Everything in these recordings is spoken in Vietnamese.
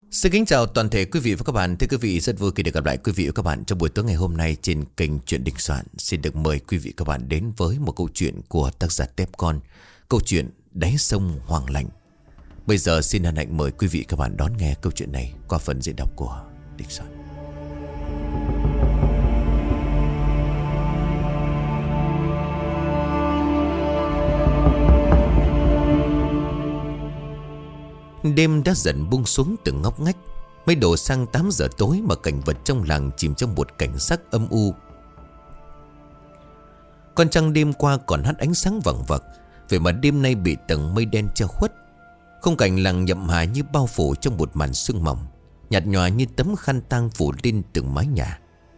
Xin kính chào toàn thể quý vị và các bạn. Thưa quý vị, rất vui khi được gặp lại quý vị và các bạn trong buổi tối ngày hôm nay trên kênh Chuyện Đình Soạn. Xin được mời quý vị và các bạn đến với một câu chuyện của tác giả Tép Con, câu chuyện Đáy Sông Hoàng Lạnh. Bây giờ xin hân hạnh mời quý vị và các bạn đón nghe câu chuyện này qua phần diễn đọc của Đình Soạn. Đêm đã dần buông xuống từng ngóc ngách. Mới đổ sang 8 giờ tối mà cảnh vật trong làng chìm trong một cảnh sắc âm u. Con trăng đêm qua còn hắt ánh sáng vằng vặc, vậy mà đêm nay bị tầng mây đen che khuất. Khung cảnh làng Nhậm Hà như bao phủ trong một màn sương mỏng, nhạt nhòa như tấm khăn tang phủ lên từng mái nhà.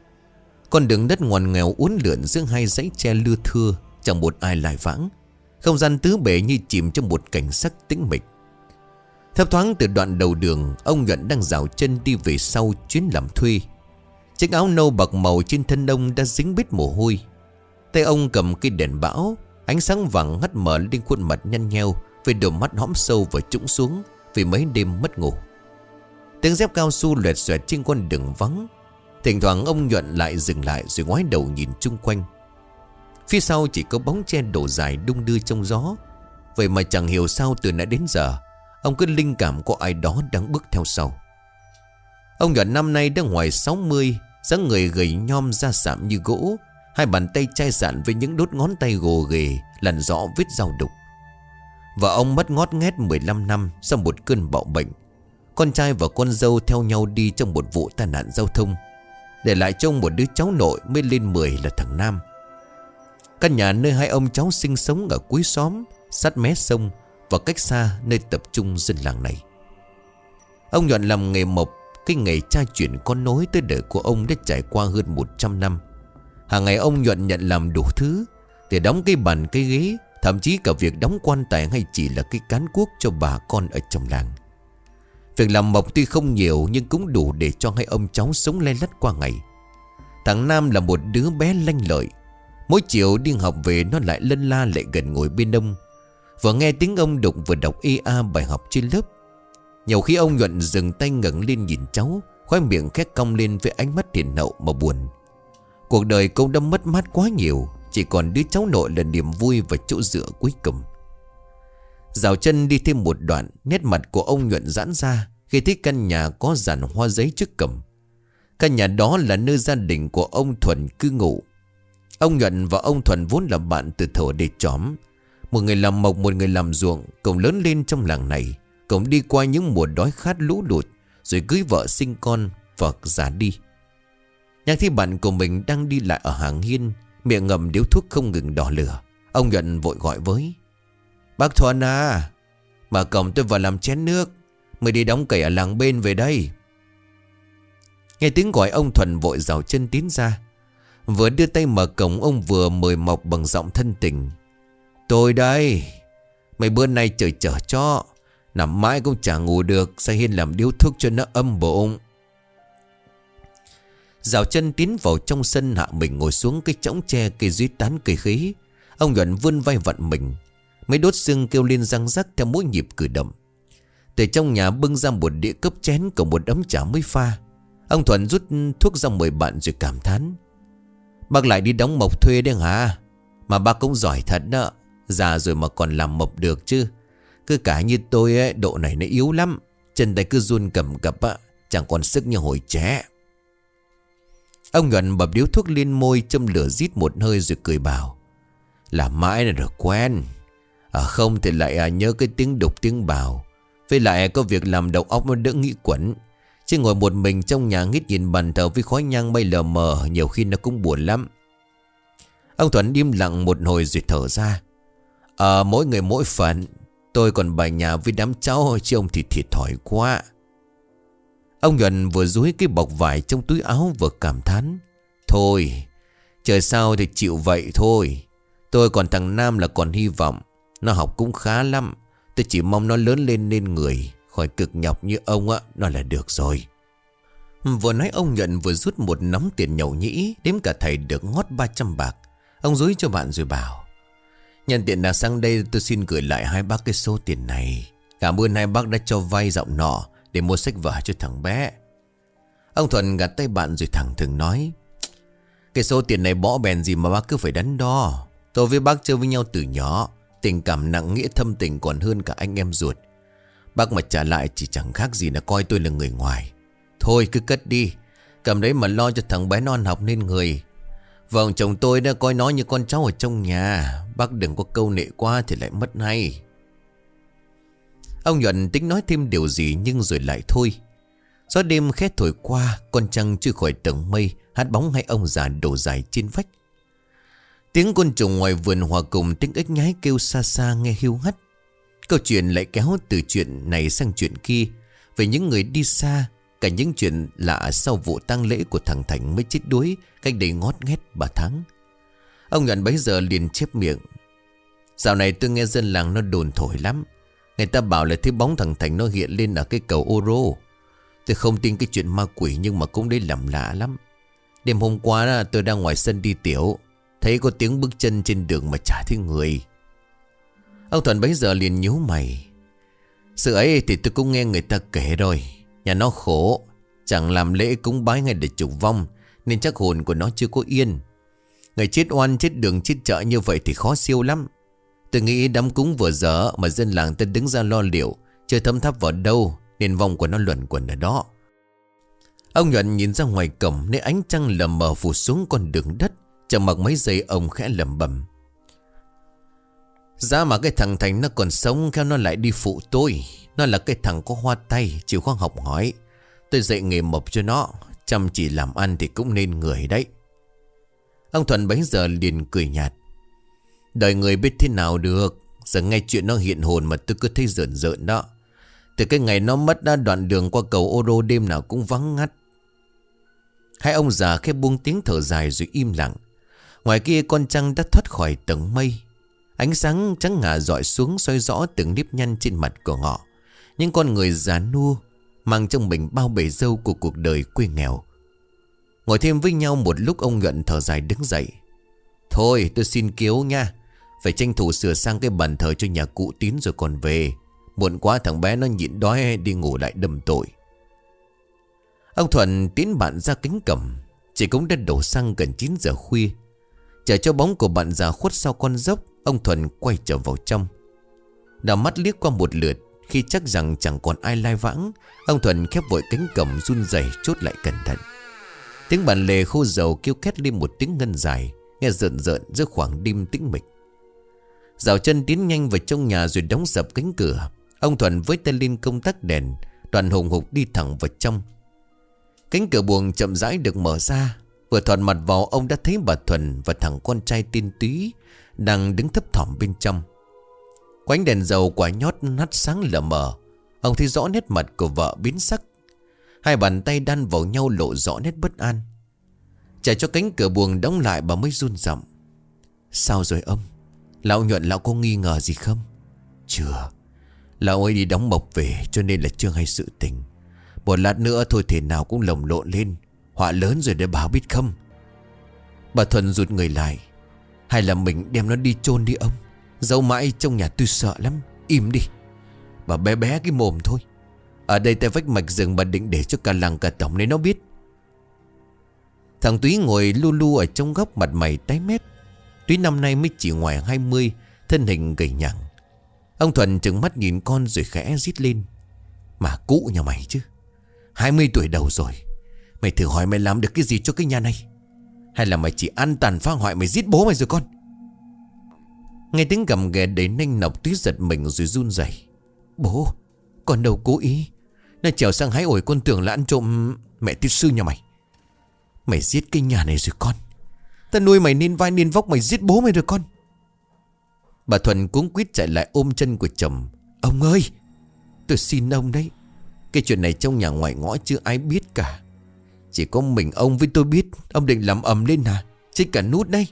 Con đường đất ngoằn nghèo uốn lượn giữa hai dãy tre lưa thưa, chẳng một ai lại vãng. Không gian tứ bề như chìm trong một cảnh sắc tĩnh mịch. Thấp thoáng từ đoạn đầu đường, ông Nhuận đang dạo chân đi về sau chuyến làm thuê. Chiếc áo nâu bạc màu trên thân ông đã dính bít mồ hôi. Tay ông cầm cây đèn bão, ánh sáng vàng hắt mở lên khuôn mặt nhăn nheo, với đôi mắt hõm sâu và trũng xuống vì mấy đêm mất ngủ. Tiếng dép cao su loẹt xoẹt trên con đường vắng. Thỉnh thoảng ông Nhuận lại dừng lại rồi ngoái đầu nhìn chung quanh. Phía sau chỉ có bóng tre đổ dài đung đưa trong gió. Vậy mà chẳng hiểu sao từ nãy đến giờ ông cứ linh cảm có ai đó đang bước theo sau. Ông Nhuận năm nay đã ngoài 60, dáng người gầy nhom da sạm như gỗ, hai bàn tay chai sạn với những đốt ngón tay gồ ghề lằn rõ vết dao đục. Vợ ông mất ngót nghét 15 năm sau một cơn bạo bệnh. Con trai và con dâu theo nhau đi trong một vụ tai nạn giao thông, để lại cho một đứa cháu nội mới lên 10 là thằng Nam. Căn nhà nơi hai ông cháu sinh sống ở cuối xóm, sát mé sông và cách xa nơi tập trung dân làng này. Ông Nhuận làm nghề mộc, cái nghề cha chuyển con nối tới đời của ông đã trải qua hơn 100 năm. Hàng ngày ông Nhuận nhận làm đủ thứ, để đóng cái bàn cái ghế, thậm chí cả việc đóng quan tài hay chỉ là cái cán cuốc cho bà con ở trong làng. Việc làm mộc tuy không nhiều nhưng cũng đủ để cho hai ông cháu sống lay lắt qua ngày. Thằng Nam là một đứa bé lanh lợi. Mỗi chiều đi học về nó lại lân la lại gần ngồi bên ông, vừa nghe tiếng ông đọc vừa đọc bài học trên lớp. Nhiều khi ông Nhuận dừng tay ngẩng lên nhìn cháu, khóe miệng khét cong lên với ánh mắt hiền hậu mà buồn. Cuộc đời cậu đã mất mát quá nhiều, chỉ còn đứa cháu nội là niềm vui và chỗ dựa cuối cùng. Dạo chân đi thêm một đoạn, nét mặt của ông Nhuận giãn ra khi thấy căn nhà có dàn hoa giấy trước cổng. Căn nhà đó là nơi gia đình của ông Thuần cư ngụ. Ông Nhuận và ông Thuần vốn là bạn từ thuở để chóm. Một người làm mộc, một người làm ruộng, cùng lớn lên trong làng này, cùng đi qua những mùa đói khát lũ lụt, rồi cưới vợ sinh con và già đi. Nhắc thấy bạn của mình đang đi lại ở hàng hiên, miệng ngậm điếu thuốc không ngừng đỏ lửa. Ông Nhuận vội gọi với: "Bác Thuần à, mở cổng tôi vào làm chén nước, mới đi đóng cày ở làng bên về đây." Nghe tiếng gọi, ông Thuần vội rào chân tiến ra. Vừa đưa tay mở cổng, ông vừa mời mọc bằng giọng thân tình: "Tôi đây, mấy bữa nay trời chở cho, nằm mãi cũng chẳng ngủ được, sang hiên làm điếu thuốc cho nó âm bụng." Dạo chân tiến vào trong sân, hạ mình ngồi xuống cái chõng tre cây dưới tán cây khế. Ông Nhuận vươn vai vặn mình, mấy đốt xương kêu lên răng rắc theo mỗi nhịp cử động. Từ trong nhà bưng ra một đĩa cốc chén cùng một ấm trà mới pha. Ông Thuận rút thuốc ra mời bạn rồi cảm thán: "Bác lại đi đóng mộc thuê đấy hả? Mà bác cũng giỏi thật đó, già rồi mà còn làm mộc được chứ. Cứ cả như tôi ấy, độ này nó yếu lắm, chân tay cứ run cầm cập á, chẳng còn sức như hồi trẻ." Ông Nhuận bập điếu thuốc lên môi, châm lửa rít một hơi rồi cười bảo: "Làm mãi là được quen. Không thì lại nhớ cái tiếng đục tiếng bào. Với lại có việc làm đầu óc nó đỡ nghĩ quẩn. Chứ ngồi một mình trong nhà nghít nhìn bàn thờ với khói nhang bay lờ mờ, nhiều khi nó cũng buồn lắm." Ông Thuận im lặng một hồi rồi thở ra: Mỗi người mỗi phận. Tôi còn bài nhà với đám cháu, chứ ông thì thiệt thòi quá." Ông Nhuận vừa dúi cái bọc vải trong túi áo vừa cảm thán: "Thôi, trời sao thì chịu vậy thôi. Tôi còn thằng Nam là còn hy vọng. Nó học cũng khá lắm. Tôi chỉ mong nó lớn lên nên người, khỏi cực nhọc như ông á, nó là được rồi." Vừa nói ông Nhuận vừa rút một nắm tiền nhậu nhĩ, đếm cả thầy được ngót 300 bạc. Ông dúi cho bạn rồi bảo: "Nhân tiện là sang đây tôi xin gửi lại hai bác cái số tiền này. Cảm ơn hai bác đã cho vay giọng nọ, để mua sách vở cho thằng bé. Ông Thuận gạt tay bạn rồi thẳng thừng nói: Cái số tiền này bỏ bèn gì mà bác cứ phải đắn đo. Tôi với bác chơi với nhau từ nhỏ, tình cảm nặng nghĩa thâm tình còn hơn cả anh em ruột. Bác mà trả lại chỉ chẳng khác gì là coi tôi là người ngoài. Thôi cứ cất đi, cầm đấy mà lo cho thằng bé nó ăn học nên người. Vợ chồng tôi đã coi nó như con cháu ở trong nhà. Bác đừng có câu nệ quá thì lại mất hay. Ông Nhuận tính nói thêm điều gì nhưng rồi lại thôi. Gió đêm khẽ thổi qua, con trăng chui khỏi tầng mây, hát bóng hai ông già đổ dài trên vách. Tiếng côn trùng ngoài vườn hòa cùng tiếng ếch nhái kêu xa xa nghe hiu hắt. Câu chuyện lại kéo từ chuyện này sang chuyện kia, về những người đi xa, cả những chuyện lạ sau vụ tang lễ của thằng Thành mới chết đuối cách đây ngót nghét 3 tháng. Ông Nhuận bấy giờ liền chép miệng: Dạo này tôi nghe dân làng nó đồn thổi lắm. Người ta bảo là thấy bóng thằng Thành nó hiện lên ở cái cầu ô rô. Tôi không tin cái chuyện ma quỷ nhưng mà cũng đấy làm lạ lắm. Đêm hôm qua tôi đang ngoài sân đi tiểu, thấy có tiếng bước chân trên đường mà chả thấy người. Ông Thuận bấy giờ liền nhíu mày: Sự ấy thì tôi cũng nghe người ta kể rồi. Nhà nó khổ, chẳng làm lễ cúng bái ngay để trục vong, nên chắc hồn của nó chưa có yên. Người chết oan chết đường chết chợ như vậy thì khó siêu lắm. Tôi nghĩ đám cúng vừa dở mà dân làng ta đứng ra lo liệu, chưa thấm tháp vào đâu, nên vong của nó luẩn quẩn ở đó. Ông Nhuận nhìn ra ngoài cổng, nơi ánh trăng lờ mờ phủ xuống con đường đất. Chẳng mặc mấy giây ông khẽ lẩm bẩm: Giá mà cái thằng Thành nó còn sống, khéo nó lại đi phụ tôi. Nó là cái thằng có hoa tay, chịu khó học hỏi. Tôi dạy nghề mộc cho nó, chăm chỉ làm ăn thì cũng nên người đấy. Ông Thuận bấy giờ liền cười nhạt: Đời người biết thế nào được. Giờ nghe chuyện nó hiện hồn mà tôi cứ thấy rợn rợn đó. Từ cái ngày nó mất đã, đoạn đường qua cầu ô rô đêm nào cũng vắng ngắt. Hai ông già khẽ buông tiếng thở dài rồi im lặng. Ngoài kia con trăng đã thoát khỏi tầng mây. Ánh sáng trắng ngà rọi xuống soi rõ từng nếp nhăn trên mặt của họ. Những con người già nua mang trong mình bao bể dâu của cuộc đời quê nghèo. Ngồi thêm với nhau một lúc, ông Nhuận thở dài đứng dậy: Thôi tôi xin kiếu nha. Phải tranh thủ sửa sang cái bàn thờ cho nhà cụ Tín rồi còn về. Muộn quá thằng bé nó nhịn đói đi ngủ lại đầm tội. Ông Thuận tiến bạn ra cánh cổng. Chỉ cũng đã đổ sang gần 9 giờ khuya. Chờ cho bóng của bạn già khuất sau con dốc, ông Thuận quay trở vào trong. Đảo mắt liếc qua một lượt. Khi chắc rằng chẳng còn ai lai vãng, ông Thuận khép vội cánh cổng run rẩy chốt lại cẩn thận. Tiếng bàn lề khô dầu kêu két lên một tiếng ngân dài, nghe rợn rợn giữa khoảng đêm tĩnh mịch. Dạo chân tiến nhanh vào trong nhà rồi đóng sập cánh cửa. Ông Thuận với tay lên công tắc đèn, đoàn hùng hục đi thẳng vào trong. Cánh cửa buồng chậm rãi được mở ra. Vừa thoạt mặt vào, ông đã thấy bà Thuần và thằng con trai tên Túy đang đứng thấp thỏm bên trong. Quánh đèn dầu quả nhót hắt sáng lờ mờ. Ông thấy rõ nét mặt của vợ biến sắc. Hai bàn tay đan vào nhau lộ rõ nét bất an. Chạy cho cánh cửa buồng đóng lại, bà mới run giọng: Sao rồi ông? Lão Nhuận lão có nghi ngờ gì không? Chưa. Lão ấy đi đóng mộc về cho nên là chưa hay sự tình. Một lát nữa thôi thể nào cũng lồng lộn lên. Họa lớn rồi để bà biết không? Bà Thuần rụt người lại: Hay là mình đem nó đi chôn đi ông? Giấu mãi trong nhà tôi sợ lắm. Im đi. Bà bé bé cái mồm thôi. Ở đây tại vách mạch rừng bà định để cho cả làng cả tổng này nó biết. Thằng Túy ngồi lu lu ở trong góc, mặt mày tái mét. Túy năm nay mới chỉ ngoài 20, thân hình gầy nhẳng. Ông Thuần trừng mắt nhìn con rồi khẽ rít lên: Mà cụ nhà mày chứ, 20 tuổi đầu rồi. Mày thử hỏi mày làm được cái gì cho cái nhà này? Hay là mày chỉ ăn tàn phá hoại, mày giết bố mày rồi con? Nghe tiếng gầm ghè đầy nanh nọc, Túy giật mình rồi run rẩy: Bố, con đâu cố ý. Nó trèo sang hái ổi, con tưởng là ăn trộm mẹ tiết sư nhà mày. Mày giết cái nhà này rồi con. Ta nuôi mày nên vai nên vóc, mày giết bố mày rồi con. Bà Thuần cuống quýt chạy lại ôm chân của chồng: Ông ơi, tôi xin ông đấy. Cái chuyện này trong nhà ngoài ngõ chưa ai biết cả. Chỉ có mình ông với tôi biết. Ông định làm ầm lên hả? Chết cả nút đây.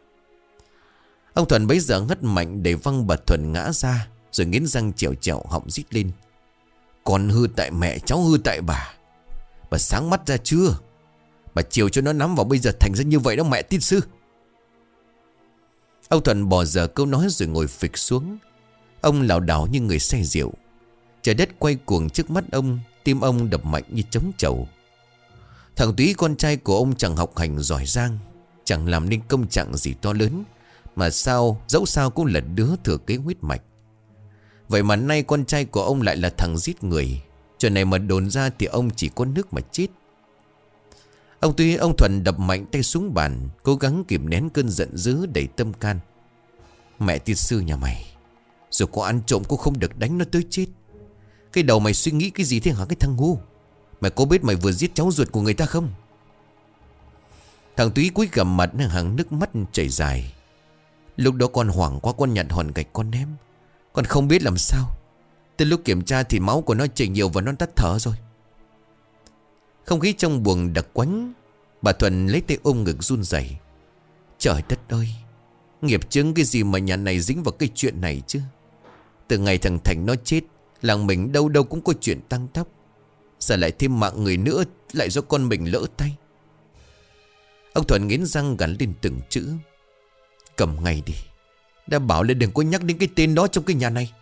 Ông Thuần bấy giờ ngất mạnh để văng bà Thuần ngã ra, rồi nghiến răng trèo trèo họng rít lên: Con hư tại mẹ, cháu hư tại bà. Bà sáng mắt ra chưa? Bà chiều cho nó nắm vào bây giờ thành ra như vậy đó mẹ tiên sư. Ông Thuần bỏ dở câu nói rồi ngồi phịch xuống. Ông lảo đảo như người say rượu. Trời đất quay cuồng trước mắt ông. Tim ông đập mạnh như trống trầu. Thằng Túy con trai của ông chẳng học hành giỏi giang, chẳng làm nên công trạng gì to lớn, mà dẫu sao cũng là đứa thừa kế huyết mạch. Vậy mà nay con trai của ông lại là thằng giết người. Chuyện này mà đồn ra thì ông chỉ có nước mà chết. Ông Thuần đập mạnh tay xuống bàn, cố gắng kìm nén cơn giận dữ đầy tâm can. Mẹ tiên sư nhà mày, rồi có ăn trộm cũng không được đánh nó tới chết. Cái đầu mày suy nghĩ cái gì thế hả cái thằng ngu? Mày có biết mày vừa giết cháu ruột của người ta không? Thằng Túy cúi gằm mặt, hàng nước mắt chảy dài. Lúc đó con hoảng quá, con nhặt hòn gạch con ném. Con không biết làm sao. Tới lúc kiểm tra thì máu của nó chảy nhiều và nó tắt thở rồi. Không khí trong buồng đặc quánh. Bà Thuần lấy tay ôm ngực run rẩy. Trời đất ơi, nghiệp chướng cái gì mà nhà này dính vào cái chuyện này chứ. Từ ngày thằng Thành nó chết, làng mình đâu đâu cũng có chuyện tăng tóc. Giờ lại thêm mạng người nữa, lại do con mình lỡ tay. Ông Thuần nghiến răng gắn lên từng chữ. Cầm ngay đi, đã bảo là đừng có nhắc đến cái tên đó trong cái nhà này.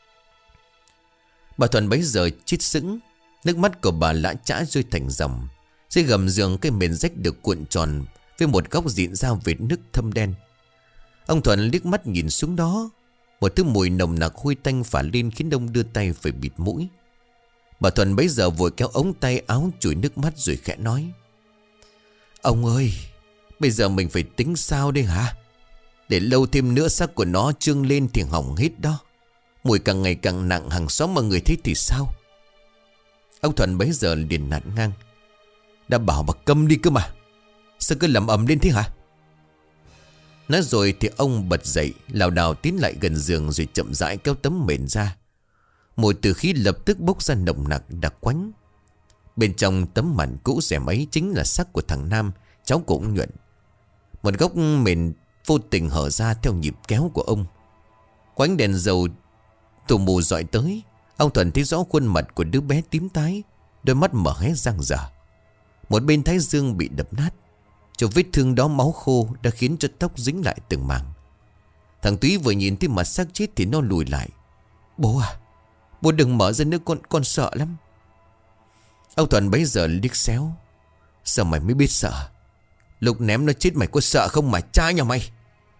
Bà Thuần bấy giờ chết sững. Nước mắt của bà lã chã rơi thành dòng. Dưới gầm giường cái mền rách được cuộn tròn với một góc dịn ra vệt nước thâm đen. Ông Thuần liếc mắt nhìn xuống đó. Một thứ mùi nồng nặc hôi tanh phả lên khiến ông đưa tay phải bịt mũi. Bà Thuần bấy giờ vội kéo ống tay áo chùi nước mắt rồi khẽ nói. Ông ơi, bây giờ mình phải tính sao đây hả? Để lâu thêm nữa xác của nó trương lên thì hỏng hết đó. Mùi càng ngày càng nặng, hàng xóm mà người thấy thì sao? Ông Thuần bấy giờ liền nạt ngang. Đã bảo mà câm đi cơ mà, sao cứ làm ầm lên thế hả? Nói rồi thì ông bật dậy, lảo đảo tiến lại gần giường rồi chậm rãi kéo tấm mền ra. Mùi từ khí lập tức bốc ra nồng nặc đặc quánh. Bên trong tấm màn cũ rèm ấy chính là xác của thằng Nam, cháu của ông Nhuận. Một góc mền vô tình hở ra theo nhịp kéo của ông. Quánh đèn dầu tù mù dọi tới. Ông Thuần thấy rõ khuôn mặt của đứa bé tím tái, đôi mắt mở hé răng rở. Một bên thái dương bị đập nát. Chỗ vết thương đó máu khô đã khiến cho tóc dính lại từng mảng. Thằng Túy vừa nhìn thấy mặt xác chết thì nó lùi lại. Bố à, bố đừng mở ra nữa, con sợ lắm. Ông Thuần bấy giờ liếc xéo. Sao mày mới biết sợ? Lúc ném nó chết mày có sợ không mà cha nhà mày?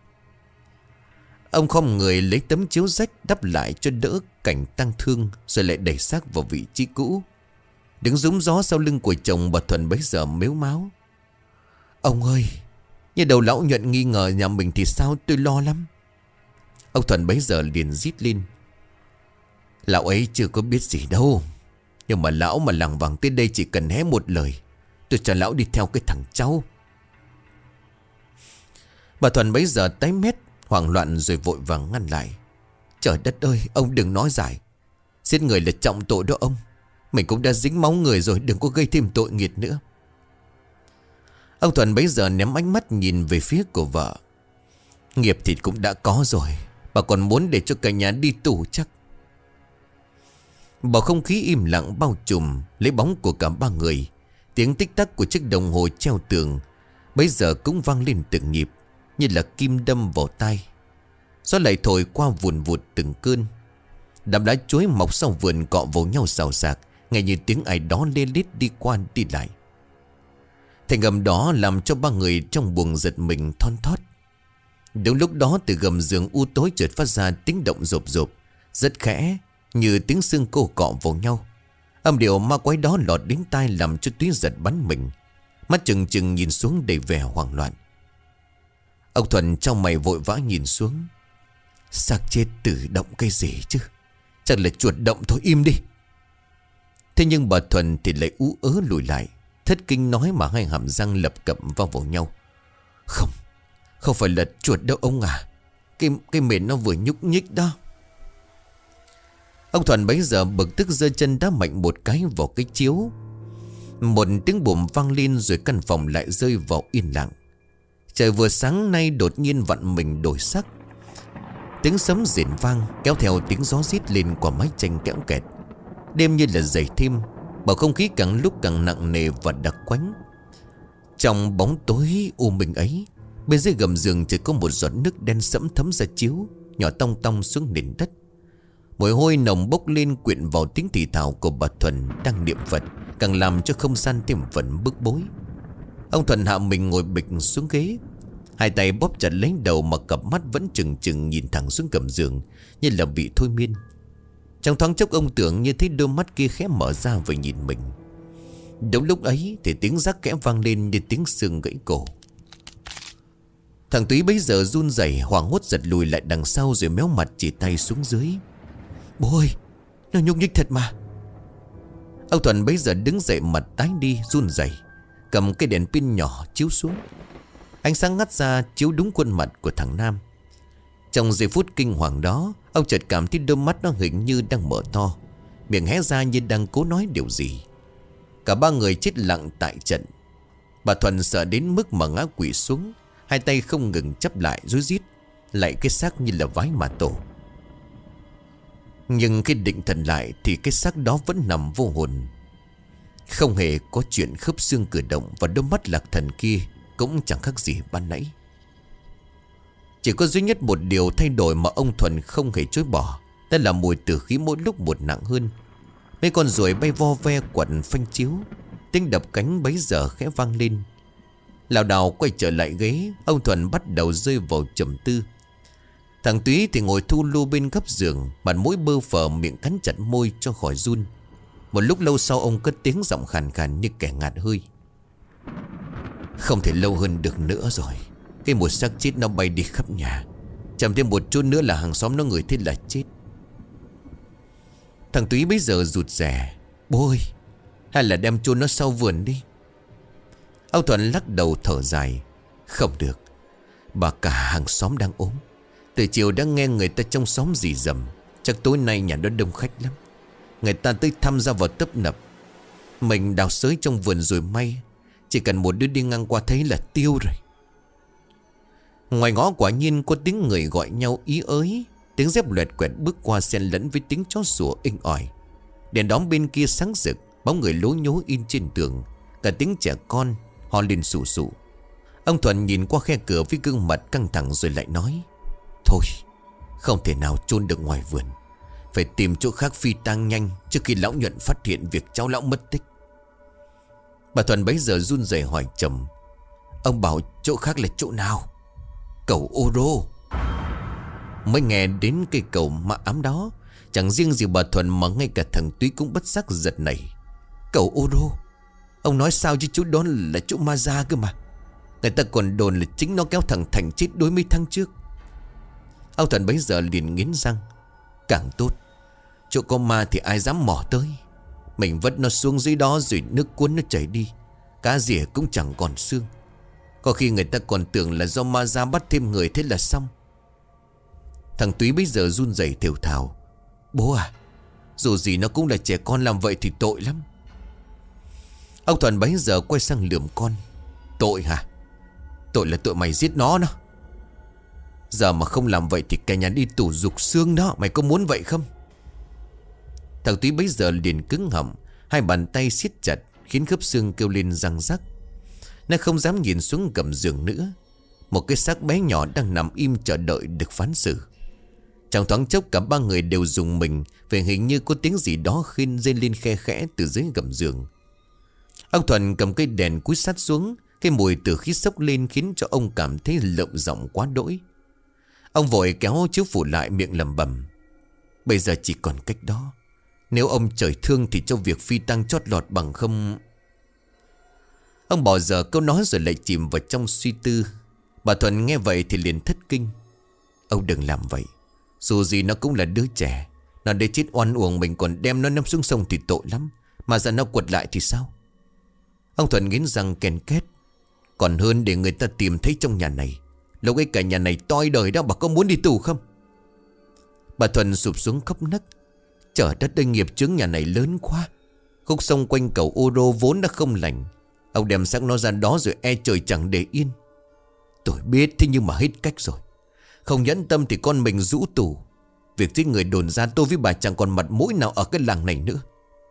Ông khom người lấy tấm chiếu rách đắp lại cho đỡ cảnh tang thương, rồi lại đẩy xác vào vị trí cũ. Đứng rúm gió sau lưng của chồng, bà Thuần bấy giờ mếu máo. Ông ơi, như đầu lão Nhuận nghi ngờ nhà mình thì sao, tôi lo lắm. Ông Thuần bấy giờ liền rít lên. Lão ấy chưa có biết gì đâu, nhưng mà lão mà lằng vằng tới đây chỉ cần hé một lời, tôi cho lão đi theo cái thằng cháu. Bà Thuần bấy giờ tái mét, hoảng loạn rồi vội vàng ngăn lại. Trời đất ơi, ông đừng nói giải. Giết người là trọng tội đó ông. Mình cũng đã dính máu người rồi, đừng có gây thêm tội nghiệt nữa. Ông Thuần bấy giờ ném ánh mắt nhìn về phía của vợ. Nghiệp thì cũng đã có rồi, bà còn muốn để cho cả nhà đi tù chắc. Bầu không khí im lặng bao trùm lấy bóng của cả ba người. Tiếng tích tắc của chiếc đồng hồ treo tường bấy giờ cũng vang lên từng nhịp, như là kim đâm vào tai. Gió lại thổi qua vùn vụt từng cơn. Đám lá chuối mọc sau vườn cọ vào nhau xào xạc, nghe như tiếng ai đó lê lết đi qua đi lại. Thành âm đó làm cho ba người trong buồng giật mình thon thót. Đúng lúc đó từ gầm giường u tối chợt phát ra tiếng động rộp rộp, rất khẽ, như tiếng xương cô cọ vào nhau. Âm điệu ma quái đó lọt đến tai làm cho Túy giật bắn mình, mắt trừng trừng nhìn xuống đầy vẻ hoảng loạn. Ông Thuần trong mày vội vã nhìn xuống. Xác chết tự động cái gì chứ? Chắc là chuột động thôi, im đi. Thế nhưng bà Thuần thì lại ú ớ lùi lại, thất kinh nói mà hai hàm răng lập cập vào nhau. Không phải là chuột đâu ông à. Cái mền nó vừa nhúc nhích đó. Ông Thuần bấy giờ bực tức giơ chân đá mạnh một cái vào cái chiếu. Một tiếng bùm vang lên rồi căn phòng lại rơi vào yên lặng. Trời vừa sáng nay đột nhiên vặn mình đổi sắc. Tiếng sấm rền vang kéo theo tiếng gió rít lên qua mái tranh kéo kẹt. Đêm như là dày thêm, bầu không khí càng lúc càng nặng nề và đặc quánh. Trong bóng tối u minh ấy, bên dưới gầm giường chỉ có một giọt nước đen sẫm thấm ra chiếu, nhỏ tong tong xuống nền đất. Mùi hôi nồng bốc lên quyện vào tiếng thì thào của bà Thuần đang niệm Phật, càng làm cho không gian thêm phần bức bối. Ông Thuần hạ mình ngồi bịch xuống ghế, hai tay bóp chặt lấy đầu mà cặp mắt vẫn trừng trừng nhìn thẳng xuống gầm giường như là bị thôi miên. Trong thoáng chốc ông tưởng như thấy đôi mắt kia khẽ mở ra và nhìn mình. Đúng lúc ấy thì tiếng rắc kẽ vang lên như tiếng xương gãy cổ. Thằng Túy bấy giờ run rẩy hoảng hốt giật lùi lại đằng sau rồi méo mặt chỉ tay xuống dưới. Bố ơi, nó nhúc nhích thật mà. Ông Thuần bấy giờ đứng dậy mặt tái đi run rẩy, cầm cái đèn pin nhỏ chiếu xuống. Ánh sáng ngắt ra chiếu đúng khuôn mặt của thằng Nam. Trong giây phút kinh hoàng đó, ông chợt cảm thấy đôi mắt nó hình như đang mở to, miệng hé ra như đang cố nói điều gì. Cả ba người chết lặng tại trận. Bà Thuần sợ đến mức mà ngã quỵ xuống, hai tay không ngừng chắp lại rối rít, lại cái xác như là vái mà tổ. Nhưng khi định thần lại thì cái xác đó vẫn nằm vô hồn. Không hề có chuyện khớp xương cử động, và đôi mắt lạc thần kia cũng chẳng khác gì ban nãy. Chỉ có duy nhất một điều thay đổi mà ông Thuần không hề chối bỏ, đó là mùi tử khí mỗi lúc một nặng hơn. Mấy con ruồi bay vo ve quẩn phanh chiếu, tiếng đập cánh bấy giờ khẽ vang lên. Lảo đảo quay trở lại ghế, ông Thuần bắt đầu rơi vào trầm tư. Thằng Túy thì ngồi thu lu bên góc giường, mặt mũi bơ phờ, miệng cắn chặt môi cho khỏi run. Một lúc lâu sau ông cất tiếng giọng khàn khàn như kẻ ngạt hơi. Không thể lâu hơn được nữa rồi. Cái một xác chết nó bay đi khắp nhà, chậm thêm một chút nữa là hàng xóm nó ngửi thấy là chết. Thằng Túy bây giờ rụt rè. Bố ơi, hay là đem chôn nó sau vườn đi. Ông Thuần lắc đầu thở dài. Không được, bà cả hàng xóm đang ốm. Từ chiều đã nghe người ta trong xóm rì rầm, chắc tối nay nhà đó đông khách lắm. Người ta tới thăm ra vào tấp nập. Mình đào xới trong vườn rồi may, chỉ cần một đứa đi ngang qua thấy là tiêu rồi. Ngoài ngõ quả nhiên có tiếng người gọi nhau ý ới. Tiếng dép loẹt quẹt bước qua xen lẫn với tiếng chó sủa inh ỏi. Đèn đóm bên kia sáng rực, bóng người lố nhố in trên tường. Cả tiếng trẻ con họ lên sụ sụ. Ông Thuần nhìn qua khe cửa với gương mặt căng thẳng rồi lại nói. Thôi, không thể nào chôn được ngoài vườn, phải tìm chỗ khác phi tang nhanh, trước khi lão Nhuận phát hiện việc cháu lão mất tích. Bà Thuần bấy giờ run rẩy hỏi chồng. Ông bảo chỗ khác là chỗ nào? Cầu ô rô. Mới nghe đến cây cầu ma ám đó, chẳng riêng gì bà Thuần mà ngay cả thằng Túy cũng bất giác giật nảy. Cầu ô rô? Ông nói sao chứ chú, đó là chỗ ma gia cơ mà. Người ta còn đồn là chính nó kéo thằng Thành chết đôi mấy tháng trước. Ông Thuần bấy giờ liền nghiến răng. Càng tốt, chỗ có ma thì ai dám mò tới. Mình vất nó xuống dưới đó rồi nước cuốn nó chảy đi, cá rỉa cũng chẳng còn xương. Có khi người ta còn tưởng là do ma gia bắt thêm người, thế là xong. Thằng Túy bây giờ run rẩy thều thào. Bố à, dù gì nó cũng là trẻ con, làm vậy thì tội lắm. Ông Thuần bấy giờ quay sang lườm con. Tội hả? Tội là tội mày giết nó. Giờ mà không làm vậy thì cả nhà đi tù rục xương đó. Mày có muốn vậy không? Thằng Túy bấy giờ liền cứng họng, hai bàn tay siết chặt khiến khớp xương kêu lên răng rắc. Nó không dám nhìn xuống gầm giường nữa. Một cái xác bé nhỏ đang nằm im chờ đợi được phán xử. Trong thoáng chốc cả ba người đều rùng mình, vì hình như có tiếng gì đó khinh rên lên khe khẽ từ dưới gầm giường. Ông Thuần cầm cây đèn cúi sát xuống. Cái mùi tử khí sốc lên khiến cho ông cảm thấy lợm giọng quá đỗi. Ông vội kéo chiếu phủ lại, miệng lẩm bẩm. Bây giờ chỉ còn cách đó. Nếu ông trời thương thì cho việc phi tang chót lọt, bằng không. Ông bỏ dở câu nói rồi lại chìm vào trong suy tư. Bà Thuần nghe vậy thì liền thất kinh. Ông đừng làm vậy. Dù gì nó cũng là đứa trẻ. Nó để chết oan uổng, mình còn đem nó ném xuống sông thì tội lắm. Mà giờ nó quật lại thì sao? Ông Thuần nghiến răng ken két. Còn hơn để người ta tìm thấy trong nhà này. Lúc ấy cả nhà này toi đời đó, bà có muốn đi tù không? Bà Thuần sụp xuống khóc nấc. Trời đất ơi, nghiệp chướng nhà này lớn quá. Khúc sông quanh cầu ô rô vốn đã không lành. Ông đem xác nó ra đó rồi e trời chẳng để yên. Tôi biết, thế nhưng mà hết cách rồi. Không nhẫn tâm thì con mình rũ tù. Việc giết người đồn ra, tôi với bà chẳng còn mặt mũi nào ở cái làng này nữa.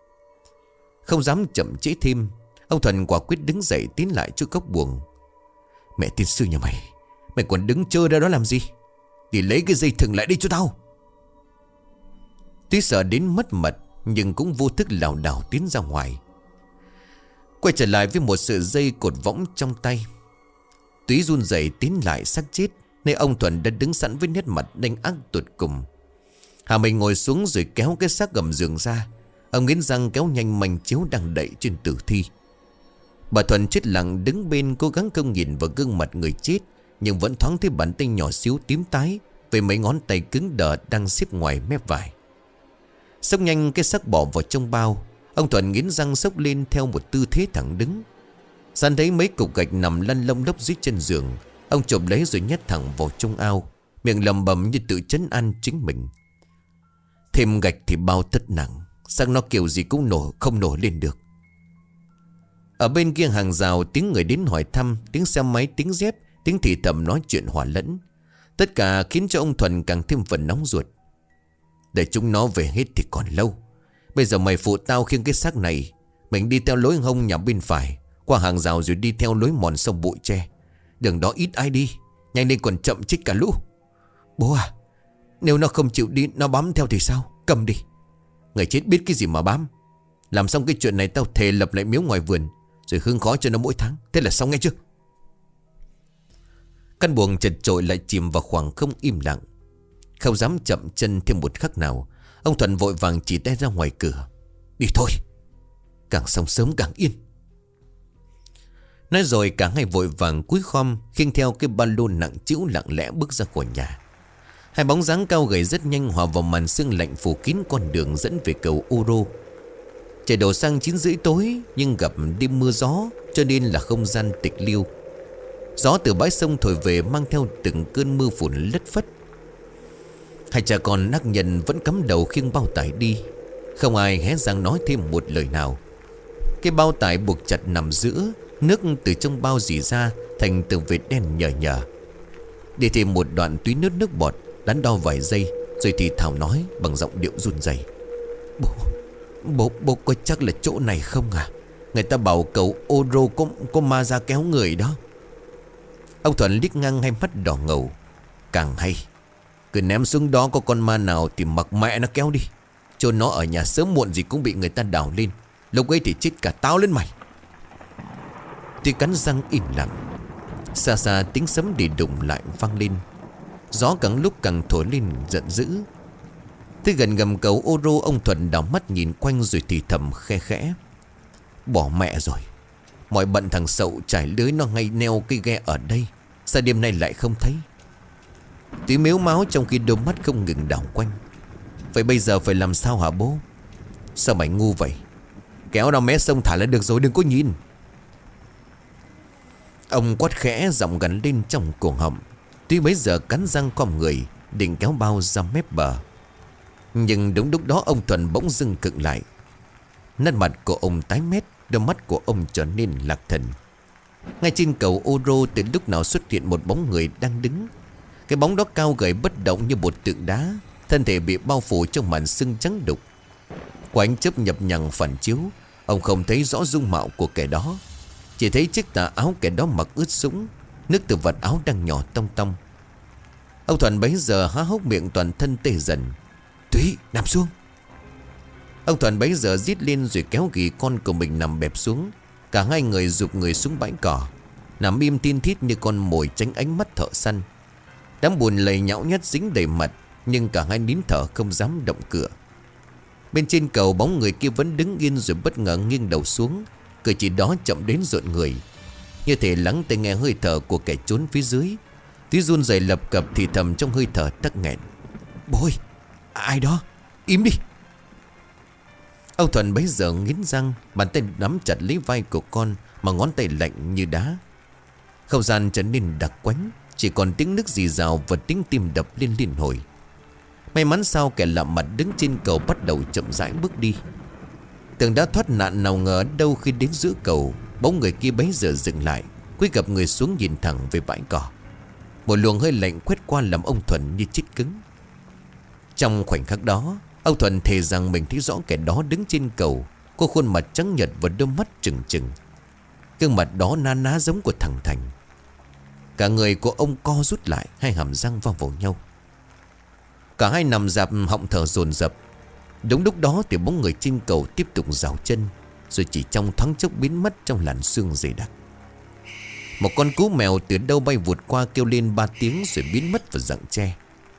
Không dám chậm trễ thêm, ông Thuần quả quyết đứng dậy tiến lại trước góc buồng. Mẹ tiên sư nhà mày, mày còn đứng chơi ra đó làm gì? Đi lấy cái dây thừng lại đi cho tao. Tuy sợ đến mất mật, nhưng cũng vô thức lảo đảo tiến ra ngoài. Quay trở lại với một sợi dây cột võng trong tay. Túy run rẩy tiến lại xác chết, nơi ông Thuần đã đứng sẵn với nét mặt đanh ác tột cùng. Hà mình ngồi xuống rồi kéo cái xác gầm giường ra. Ông nghiến răng kéo nhanh mảnh chiếu đang đậy trên tử thi. Bà Thuần chết lặng đứng bên, cố gắng không nhìn vào gương mặt người chết, nhưng vẫn thoáng thấy bàn tay nhỏ xíu tím tái với mấy ngón tay cứng đờ đang xếp ngoài mép vải. Xốc nhanh cái xác bỏ vào trong bao. Ông Thuần nghiến răng xốc lên theo một tư thế thẳng đứng. Săn thấy mấy cục gạch nằm lăn lông lốc dưới chân giường, ông chộp lấy rồi nhét thẳng vào trong ao, miệng lầm bầm như tự trấn an chính mình. Thêm gạch thì bao tất nặng, xác nó kiểu gì cũng không nổi lên được. Ở bên kia hàng rào, tiếng người đến hỏi thăm, tiếng xe máy, tiếng dép, tiếng thì thầm nói chuyện hòa lẫn. Tất cả khiến cho ông Thuần càng thêm phần nóng ruột. Để chúng nó về hết thì còn lâu. Bây giờ mày phụ tao khiêng cái xác này. Mình đi theo lối hông nhà bên phải, qua hàng rào rồi đi theo lối mòn sông bụi tre. Đường đó ít ai đi, nhanh lên còn chậm chết cả lũ. Bố à, nếu nó không chịu đi, nó bám theo thì sao? Cầm đi. Người chết biết cái gì mà bám. Làm xong cái chuyện này tao thề lập lại miếu ngoài vườn, rồi hương khói cho nó mỗi tháng. Thế là xong nghe chưa? Căn buồng chật chội lại chìm vào khoảng không im lặng. Không dám chậm chân thêm một khắc nào, ông Thuần vội vàng chỉ tay ra ngoài cửa. Đi thôi, càng xong sớm càng yên. Nói rồi cả hai vội vàng cúi khom, khiêng theo cái ba lô nặng trĩu lặng lẽ bước ra khỏi nhà. Hai bóng dáng cao gầy rất nhanh hòa vào màn sương lạnh phủ kín con đường dẫn về cầu Ô Rô. Trời đổ sang 9 rưỡi tối, nhưng gặp đêm mưa gió, cho nên là không gian tịch liêu. Gió từ bãi sông thổi về mang theo từng cơn mưa phùn lất phất. Hai cha con nắc nhân vẫn cắm đầu khiêng bao tải đi. Không ai hé răng nói thêm một lời nào. Cái bao tải buộc chặt nằm giữa, nước từ trong bao rỉ ra thành từng vệt đen nhờ nhờ. Đi thêm một đoạn túy nước bọt, đắn đo vài giây, rồi thì Thảo nói bằng giọng điệu run rẩy. Bố có chắc là chỗ này không à? Người ta bảo cầu Ô Rô có ma ra kéo người đó. Ông Thuần liếc ngang hai mắt đỏ ngầu. Càng hay, cứ ném xuống đó có con ma nào thì mặc mẹ nó kéo đi. Chôn nó ở nhà sớm muộn gì cũng bị người ta đào lên. Lúc ấy thì chết cả tao lên mày. Tuy cắn răng im lặng, xa xa tiếng sấm đi đụng lại vang lên. Gió càng lúc càng thổi lên giận dữ. Tới gần gầm cầu Ô Rô, ông Thuần đảo mắt nhìn quanh rồi thì thầm khe khẽ. Bỏ mẹ rồi. Mọi bận thằng Sậu trải lưới nó ngay neo cây ghe ở đây. Sao đêm nay lại không thấy? Tí mếu máu trong khi đôi mắt không ngừng đảo quanh. Vậy bây giờ phải làm sao hả bố? Sao mày ngu vậy? Kéo ra mé sông thả là được rồi, đừng có nhìn. Ông quát khẽ, giọng gắn lên trong cổ họng. Tuy bấy giờ cắn răng còm người, định kéo bao ra mép bờ. Nhưng đúng lúc đó ông Thuần bỗng dưng cựng lại. Nét mặt của ông tái mét, đôi mắt của ông trở nên lạc thần. Ngay trên cầu Ô Rô từ lúc nào xuất hiện một bóng người đang đứng. Cái bóng đó cao gầy bất động như một tượng đá, thân thể bị bao phủ trong màn sương trắng đục. Qua ánh chớp nhập nhằng phản chiếu, ông không thấy rõ dung mạo của kẻ đó. Chỉ thấy chiếc tà áo kẻ đó mặc ướt sũng, nước từ vạt áo đang nhỏ tong tong. Ông Thuần bấy giờ há hốc miệng, toàn thân tê dần. Túy, nằm xuống. Ông Thuần bấy giờ rít lên rồi kéo ghì con của mình nằm bẹp xuống. Cả hai người giục người xuống bãi cỏ, nằm im tin thít như con mồi tránh ánh mắt thợ săn. Đám bùn lầy nhão nhắt dính đầy mặt, nhưng cả hai nín thở không dám động cửa. Bên trên cầu bóng người kia vẫn đứng yên rồi bất ngờ nghiêng đầu xuống, cử chỉ đó chậm đến rợn người, như thể lắng tai nghe hơi thở của kẻ trốn phía dưới. Tí run rẩy lập cập thì thầm trong hơi thở tắc nghẹn. Bố ơi, ai đó, im đi. Ông Thuần bấy giờ nghiến răng, bàn tay nắm chặt lấy vai của con mà ngón tay lạnh như đá. Không gian trở nên đặc quánh, chỉ còn tiếng nước rì rào và tiếng tim đập lên liên hồi. May mắn sao kẻ lạ mặt đứng trên cầu bắt đầu chậm rãi bước đi. Tưởng đã thoát nạn, nào ngờ đâu khi đến giữa cầu, bóng người kia bấy giờ dừng lại, cúi gập người xuống nhìn thẳng về bãi cỏ. Một luồng hơi lạnh quét qua làm ông Thuần như chết cứng. Trong khoảnh khắc đó, ông Thuần thề rằng mình thấy rõ kẻ đó đứng trên cầu, có khuôn mặt trắng nhợt và đôi mắt trừng trừng. Gương mặt đó na ná giống của thằng Thành. Cả người của ông co rút lại, hai hàm răng va vào nhau. Cả hai nằm dạp họng thở dồn dập. Đúng lúc đó thì bóng người trên cầu tiếp tục rào chân, rồi chỉ trong thoáng chốc biến mất trong làn sương dày đặc. Một con cú mèo từ đâu bay vụt qua kêu lên 3 tiếng rồi biến mất vào rặng tre.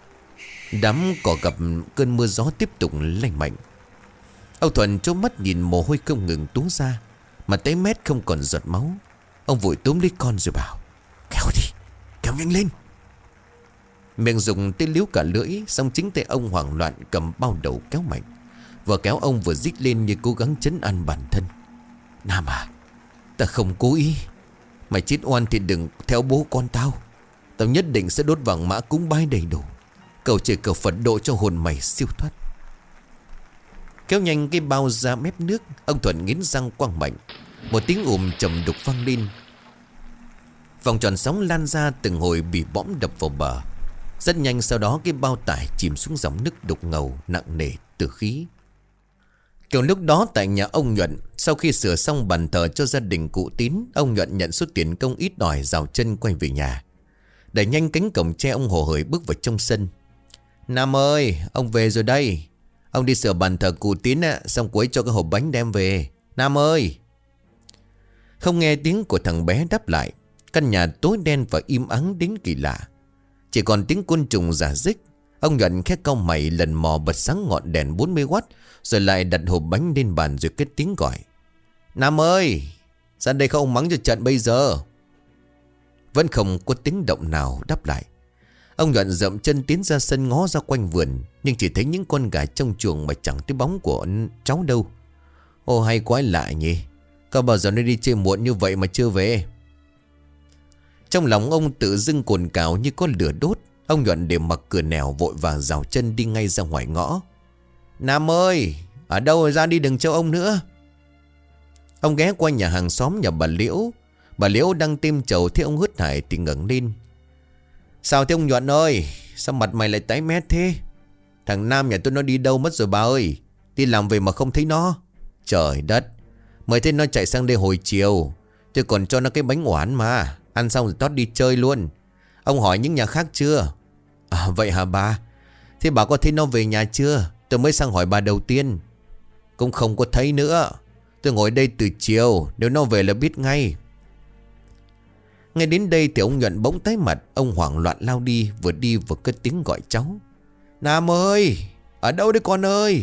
Đám cỏ gặp cơn mưa gió tiếp tục lành mạnh. Ông Thuận trố mắt nhìn mồ hôi không ngừng túa ra, mà tay mét không còn giọt máu. Ông vội túm lấy con rồi bảo: kéo đi, kéo nhanh lên. Miệng dùng tay líu cả lưỡi, xong chính tay ông hoảng loạn cầm bao đầu kéo mạnh. Vừa kéo ông vừa rít lên như cố gắng trấn an bản thân: Nam à, ta không cố ý. Mày chết oan thì đừng theo bố con tao. Tao nhất định sẽ đốt vàng mã cúng bái đầy đủ, cầu trời cầu Phật độ cho hồn mày siêu thoát. Kéo nhanh cái bao ra mép nước, ông Thuận nghiến răng quăng mạnh. Một tiếng ùm trầm đục vang lên. Vòng tròn sóng lan ra từng hồi bị bõm đập vào bờ. Rất nhanh sau đó cái bao tải chìm xuống dòng nước đục ngầu nặng nề từ khí. Kiểu lúc đó tại nhà ông Nhuận, sau khi sửa xong bàn thờ cho gia đình cụ Tín, ông Nhuận nhận số tiền công ít đòi, rào chân quay về nhà. Đẩy nhanh cánh cổng tre, ông hồ hởi bước vào trong sân. Nam ơi, ông về rồi đây. Ông đi sửa bàn thờ cụ Tín xong cuối cho cái hộp bánh đem về. Nam ơi. Không nghe tiếng của thằng bé đáp lại. Căn nhà tối đen và im ắng đến kỳ lạ. Chỉ còn tiếng côn trùng rả rích. Ông Nhuận khẽ cau mày lần mò bật sáng ngọn đèn 40W, rồi lại đặt hộp bánh lên bàn rồi cất tiếng gọi: Nam ơi, ra đây không mắng cho trận bây giờ. Vẫn không có tiếng động nào đáp lại. Ông Nhuận dậm chân tiến ra sân ngó ra quanh vườn, nhưng chỉ thấy những con gà trong chuồng mà chẳng thấy bóng của cháu đâu. Ô hay quái lạ nhỉ, có bao giờ nó đi chơi muộn như vậy mà chưa về. Trong lòng ông tự dưng cồn cào như có lửa đốt. Ông Nhuận để mặc cửa nẻo vội vàng rào chân đi ngay ra ngoài ngõ. Nam ơi, ở đâu rồi, ra đi đừng cho ông nữa. Ông ghé qua nhà hàng xóm nhà bà Liễu. Bà Liễu đang tiêm trầu thấy ông hớt hải thì ngẩng lên. Sao thế ông Nhuận ơi, sao mặt mày lại tái mét thế? Thằng Nam nhà tôi nó đi đâu mất rồi bà ơi? Đi làm về mà không thấy nó. Trời đất, mới thấy nó chạy sang đây hồi chiều. Tôi còn cho nó cái bánh oán mà. Ăn xong rồi tót đi chơi luôn. Ông hỏi những nhà khác chưa? À vậy hả bà? Thế bà có thấy nó về nhà chưa? Tôi mới sang hỏi bà đầu tiên. Cũng không có thấy nữa. Tôi ngồi đây từ chiều, nếu nó về là biết ngay. Ngay đến đây thì ông Nhuận bỗng tái mặt. Ông hoảng loạn lao đi vừa cất tiếng gọi cháu. Nam ơi, ở đâu đấy con ơi?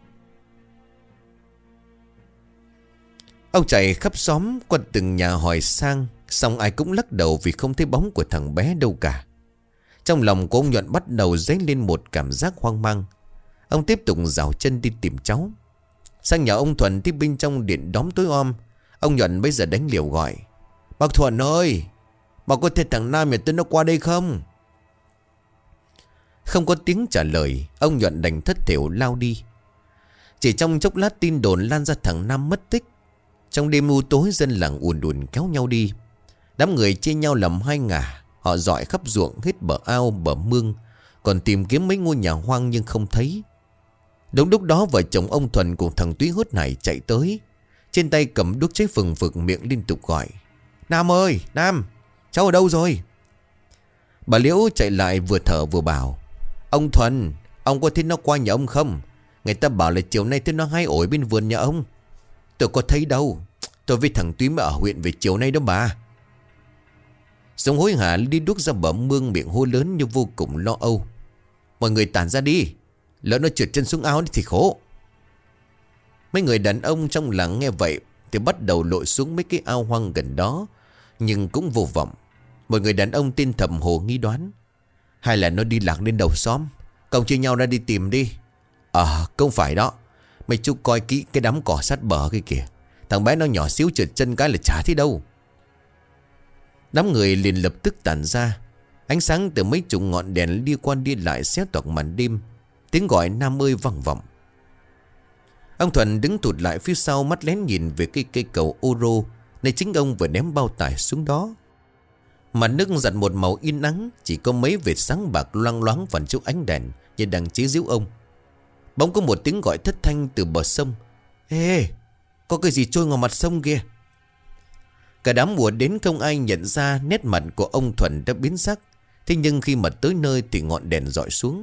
Ông chạy khắp xóm qua từng nhà hỏi sang, xong ai cũng lắc đầu vì không thấy bóng của thằng bé đâu cả. Trong lòng của ông Nhuận bắt đầu dấy lên một cảm giác hoang mang. Ông tiếp tục rảo chân đi tìm cháu. Sang nhà ông Thuận thì bên trong điện đóm tối om. Ông Nhuận bây giờ đánh liều gọi: Bác Thuận ơi, bà có thấy thằng Nam nhà tôi nó qua đây không? Không có tiếng trả lời. Ông Nhuận đành thất thểu lao đi. Chỉ trong chốc lát tin đồn lan ra thằng Nam mất tích. Trong đêm u tối dân làng ùn ùn kéo nhau đi. Đám người chia nhau làm hai ngả. Họ dọi khắp ruộng hết bờ ao bờ mương, còn tìm kiếm mấy ngôi nhà hoang nhưng không thấy. Đúng lúc đó vợ chồng ông Thuần cùng thằng Túy hốt này chạy tới. Trên tay cầm đuốc cháy phừng phực, miệng liên tục gọi: Nam ơi, Nam, cháu ở đâu rồi? Bà Liễu chạy lại vừa thở vừa bảo: Ông Thuần, ông có thấy nó qua nhà ông không? Người ta bảo là chiều nay thấy nó hay ổi bên vườn nhà ông. Tôi có thấy đâu. Tôi với thằng Túy mới ở huyện về chiều nay đó bà. Sống hối hả đi đuốc ra bờ mương, miệng hô lớn như vô cùng lo âu: Mọi người tản ra đi, lỡ nó trượt chân xuống ao thì khổ. Mấy người đàn ông trong làng nghe vậy thì bắt đầu lội xuống mấy cái ao hoang gần đó, nhưng cũng vô vọng. Một người đàn ông tên Thầm hồ nghi đoán: Hay là nó đi lạc lên đầu xóm, cộng chia nhau ra đi tìm đi. Không phải đó. Mày chú coi kỹ cái đám cỏ sát bờ kia kìa. Thằng bé nó nhỏ xíu trượt chân cái là chả thấy đâu. Đám người liền lập tức tản ra. Ánh sáng từ mấy chục ngọn đèn đi qua đi lại xé toạc màn đêm. Tiếng gọi Nam ơi vang vọng. Ông Thuần đứng tụt lại phía sau, mắt lén nhìn về cây cầu ô rô nơi chính ông vừa ném bao tải xuống đó. Mặt nước giặt một màu yên nắng, chỉ có mấy vệt sáng bạc loang loáng phản chiếu ánh đèn như đang chế giễu ông. Bỗng có một tiếng gọi thất thanh từ bờ sông: Ê, có cái gì trôi ngoài mặt sông kia. Cả đám mùa đến không ai nhận ra nét mặt của ông Thuần đã biến sắc. Thế nhưng khi mà tới nơi thì ngọn đèn dọi xuống,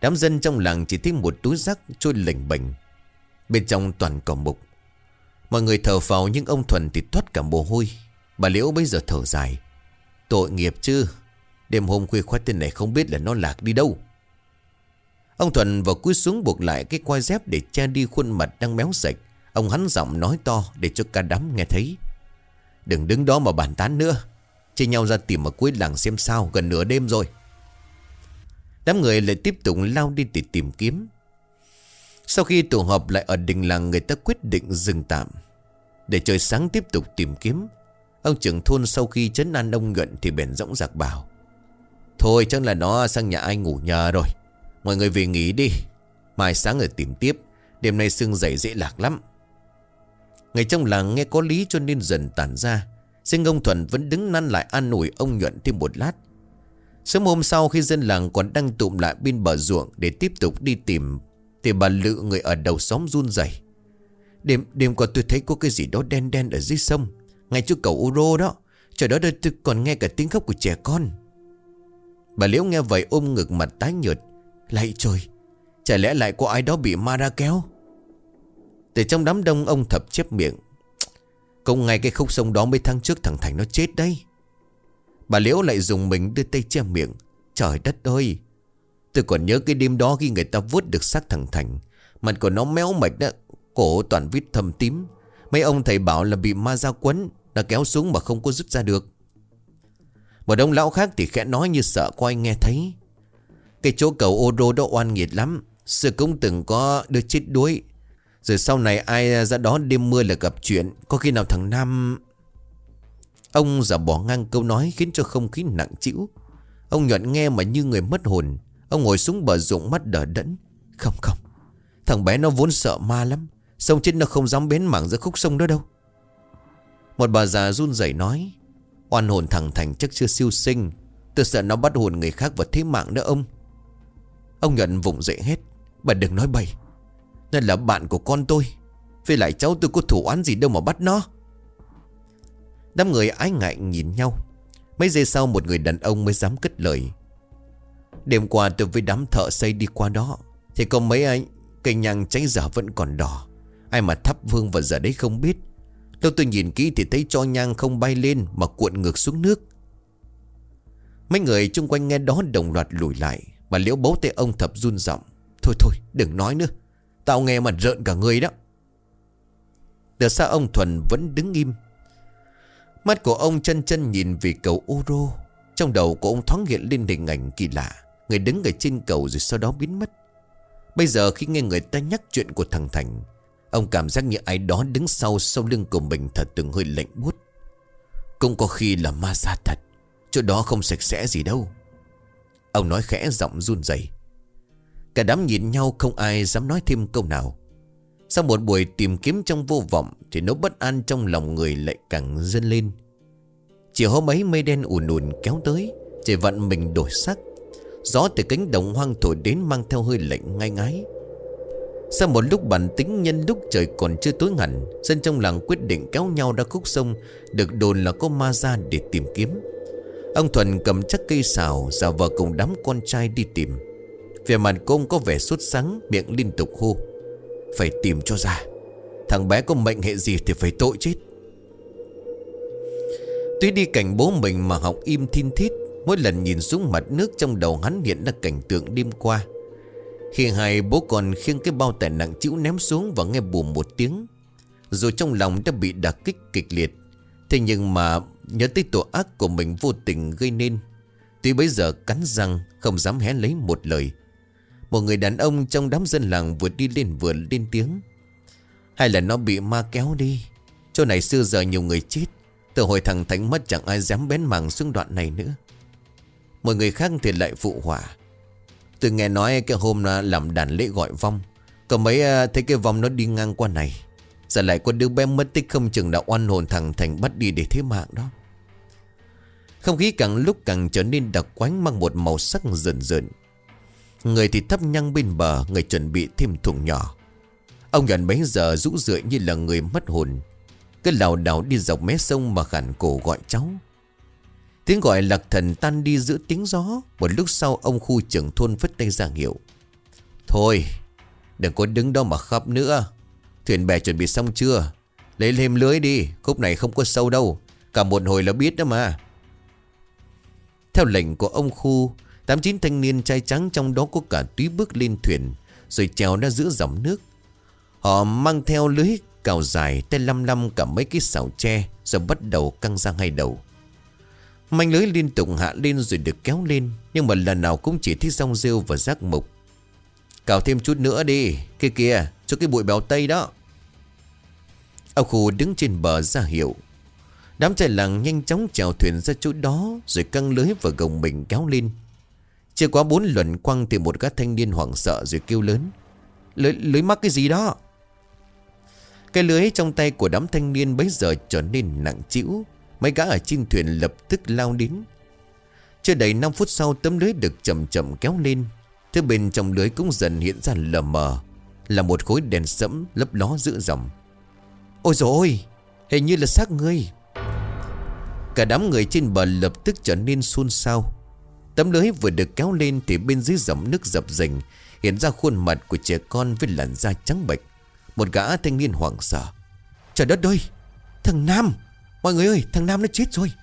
Đám dân trong làng chỉ thấy một túi rác trôi lềnh bềnh, bên trong toàn cỏ mục. Mọi người thở phào nhưng ông Thuần thì toát cả mồ hôi. Bà Liễu bây giờ thở dài. Tội nghiệp chứ, đêm hôm khuya khoắt tên này không biết là nó lạc đi đâu. Ông Thuần vào cúi xuống buộc lại cái quai dép để che đi khuôn mặt đang méo sạch. Ông hắn giọng nói to để cho cả đám nghe thấy. Đừng đứng đó mà bàn tán nữa, chia nhau ra tìm ở cuối làng xem sao, gần nửa đêm rồi. Đám người lại tiếp tục lao đi để tìm kiếm. Sau khi tụ họp lại ở đình làng, người ta quyết định dừng tạm để trời sáng tiếp tục tìm kiếm. Ông trưởng thôn sau khi trấn an ông Nhuận thì bèn dõng dạc bảo: Thôi chắc là nó sang nhà ai ngủ nhờ rồi, mọi người về nghỉ đi, mai sáng rồi tìm tiếp. Đêm nay sương dậy dễ lạc lắm. Người trong làng nghe có lý cho nên dần tản ra. Riêng ông Thuần vẫn đứng năn lại an ủi ông Nhuận thêm một lát. Sớm hôm sau, khi dân làng còn đang tụm lại bên bờ ruộng để tiếp tục đi tìm, thì bà Lự, người ở đầu xóm, run rẩy. Đêm qua tôi thấy có cái gì đó đen đen ở dưới sông, ngay chỗ cầu ô rô đó. Trời đó, tôi còn nghe cả tiếng khóc của trẻ con. Bà Liễu nghe vậy ôm ngực, mặt tái nhợt. Lạy trời, chả lẽ lại có ai đó bị ma ra kéo? Từ trong đám đông, ông Thập chép miệng: Cũng ngay cái khúc sông đó mấy tháng trước thằng Thành nó chết đấy. Bà Liễu lại dùng mình đưa tay che miệng. Trời đất ơi, tôi còn nhớ cái đêm đó khi người ta vuốt được xác thằng Thành, mặt của nó méo mạch đó, cổ toàn vết thâm tím. Mấy ông thầy bảo là bị ma ra quấn, đã kéo xuống mà không có rút ra được. Một ông lão khác thì khẽ nói như sợ có ai nghe thấy: Cái chỗ cầu ô rô đó oan nghiệt lắm, xưa cũng từng có đứa chết đuối, rồi sau này ai ra đó đêm mưa là gặp chuyện. Có khi nào thằng Nam... Ông giả bỏ ngang câu nói khiến cho không khí nặng trĩu. Ông Nhuận nghe mà như người mất hồn. Ông ngồi xuống bờ ruộng mắt đờ đẫn. Không, thằng bé nó vốn sợ ma lắm, sông chết nó không dám bén mảng ra khúc sông đó đâu. Một bà già run rẩy nói: Oan hồn thằng Thành chắc chưa siêu sinh, tôi sợ nó bắt hồn người khác và thế mạng nữa ông. Ông Nhuận vùng dậy hết: Bà đừng nói bậy, nó là bạn của con tôi, với lại cháu tôi có thủ oán gì đâu mà bắt nó. Đám người ái ngại nhìn nhau. Mấy giây sau, một người đàn ông mới dám cất lời: Đêm qua tôi với đám thợ xây đi qua đó, thì có mấy anh cây nhang cháy giờ vẫn còn đỏ. Ai mà thắp hương vào giờ đấy không biết. Lúc tôi nhìn kỹ thì thấy tro nhang không bay lên mà cuộn ngược xuống nước. Mấy người chung quanh nghe đó đồng loạt lùi lại. Bà Liễu bấu tay ông Thập run giọng: Thôi đừng nói nữa, tao nghe mà rợn cả người đó. Từ xa ông Thuần vẫn đứng im. Mắt của ông chân chân nhìn về cầu ô rô. Trong đầu của ông thoáng hiện lên hình ảnh kỳ lạ, người đứng ở trên cầu rồi sau đó biến mất. Bây giờ khi nghe người ta nhắc chuyện của thằng Thành, ông cảm giác như ai đó đứng sau lưng của mình thật từng hơi lạnh buốt. Cũng có khi là ma ra thật, chỗ đó không sạch sẽ gì đâu. Ông nói khẽ, giọng run rẩy. Cả đám nhìn nhau không ai dám nói thêm câu nào. Sau một buổi tìm kiếm trong vô vọng thì nỗi bất an trong lòng người lại càng dâng lên. Chiều hôm ấy, mây đen ùn ùn kéo tới, trời vặn mình đổi sắc. Gió từ cánh đồng hoang thổi đến mang theo hơi lạnh ngai ngái. Sau một lúc bàn tính, nhân lúc trời còn chưa tối hẳn, dân trong làng quyết định kéo nhau ra khúc sông được đồn là có ma ra để tìm kiếm. Ông Thuần cầm chắc cây sào, giả vờ cùng đám con trai đi tìm. Vẻ mặt của ông có vẻ sốt sắng, miệng liên tục hô: Phải tìm cho ra, thằng bé có mệnh hệ gì thì phải tội chết. Tuy đi cạnh bố mình mà học im thin thít. Mỗi lần nhìn xuống mặt nước, trong đầu hắn hiện ra cảnh tượng đêm qua, khi hai bố con khiêng cái bao tải nặng trĩu ném xuống và nghe bùm một tiếng. Dù trong lòng đã bị đả kích kịch liệt, thế nhưng mà nhớ tới tội ác của mình vô tình gây nên, tuy bấy giờ cắn răng không dám hé lấy một lời. Một người đàn ông trong đám dân làng vừa đi lên vừa lên tiếng: Hay là nó bị ma kéo đi? Chỗ này xưa giờ nhiều người chết, từ hồi thằng Thánh mất chẳng ai dám bén mảng xuống đoạn này nữa. Một người khác thì lại phụ họa: Tôi nghe nói cái hôm làm đàn lễ gọi vong, có mấy thấy cái vong nó đi ngang qua này. Giờ lại có đứa bé mất tích, không chừng đã oan hồn thằng Thành bắt đi để thế mạng đó. Không khí càng lúc càng trở nên đặc quánh, mang một màu sắc rợn rợn. Người thì thắp nhang bên bờ, người chuẩn bị thêm thùng nhỏ. Ông Nhuận bấy giờ rũ rượi như là người mất hồn, cứ lảo đảo đi dọc mé sông mà khản cổ gọi cháu. Tiếng gọi lạc thần tan đi giữa tiếng gió. Một lúc sau, ông khu trưởng thôn phất tay ra hiệu: Thôi đừng có đứng đó mà khóc nữa. Thuyền bè chuẩn bị xong chưa? Lấy thêm lưới đi, khúc này không có sâu đâu. Cả một hồi là biết đó mà. Theo lệnh của ông Khu, 8-9 thanh niên trai trắng trong đó có cả Túy bước lên thuyền, rồi trèo ra giữa dòng nước. Họ mang theo lưới cào dài, tay lăm lăm cả mấy cái xào tre, rồi bắt đầu căng ra hai đầu. Manh lưới liên tục hạ lên rồi được kéo lên, nhưng mà lần nào cũng chỉ thấy rong rêu và rác mục. Cào thêm chút nữa đi, kia kìa, cho cái bụi bèo tây đó. Ông Khu đứng trên bờ ra hiệu. Đám trai làng nhanh chóng chèo thuyền ra chỗ đó, rồi căng lưới và gồng mình kéo lên. Chưa quá 4 luẩn quăng thì một gã thanh niên hoảng sợ rồi kêu lớn: Lưới mắc cái gì đó? Cái lưới trong tay của đám thanh niên bấy giờ trở nên nặng trĩu. Mấy gã ở trên thuyền lập tức lao đến. Chưa đầy 5 phút sau, tấm lưới được chậm chậm kéo lên. Thứ bên trong lưới cũng dần hiện ra lờ mờ, là một khối đèn sẫm lấp ló giữa dòng. Ôi dồi ôi, hình như là xác người. Cả đám người trên bờ lập tức trở nên xôn xao. Tấm lưới vừa được kéo lên thì bên dưới dòng nước dập dềnh hiện ra khuôn mặt của trẻ con với làn da trắng bệch. Một gã thanh niên hoảng sợ: Trời đất ơi, thằng Nam! Mọi người ơi, thằng Nam nó chết rồi.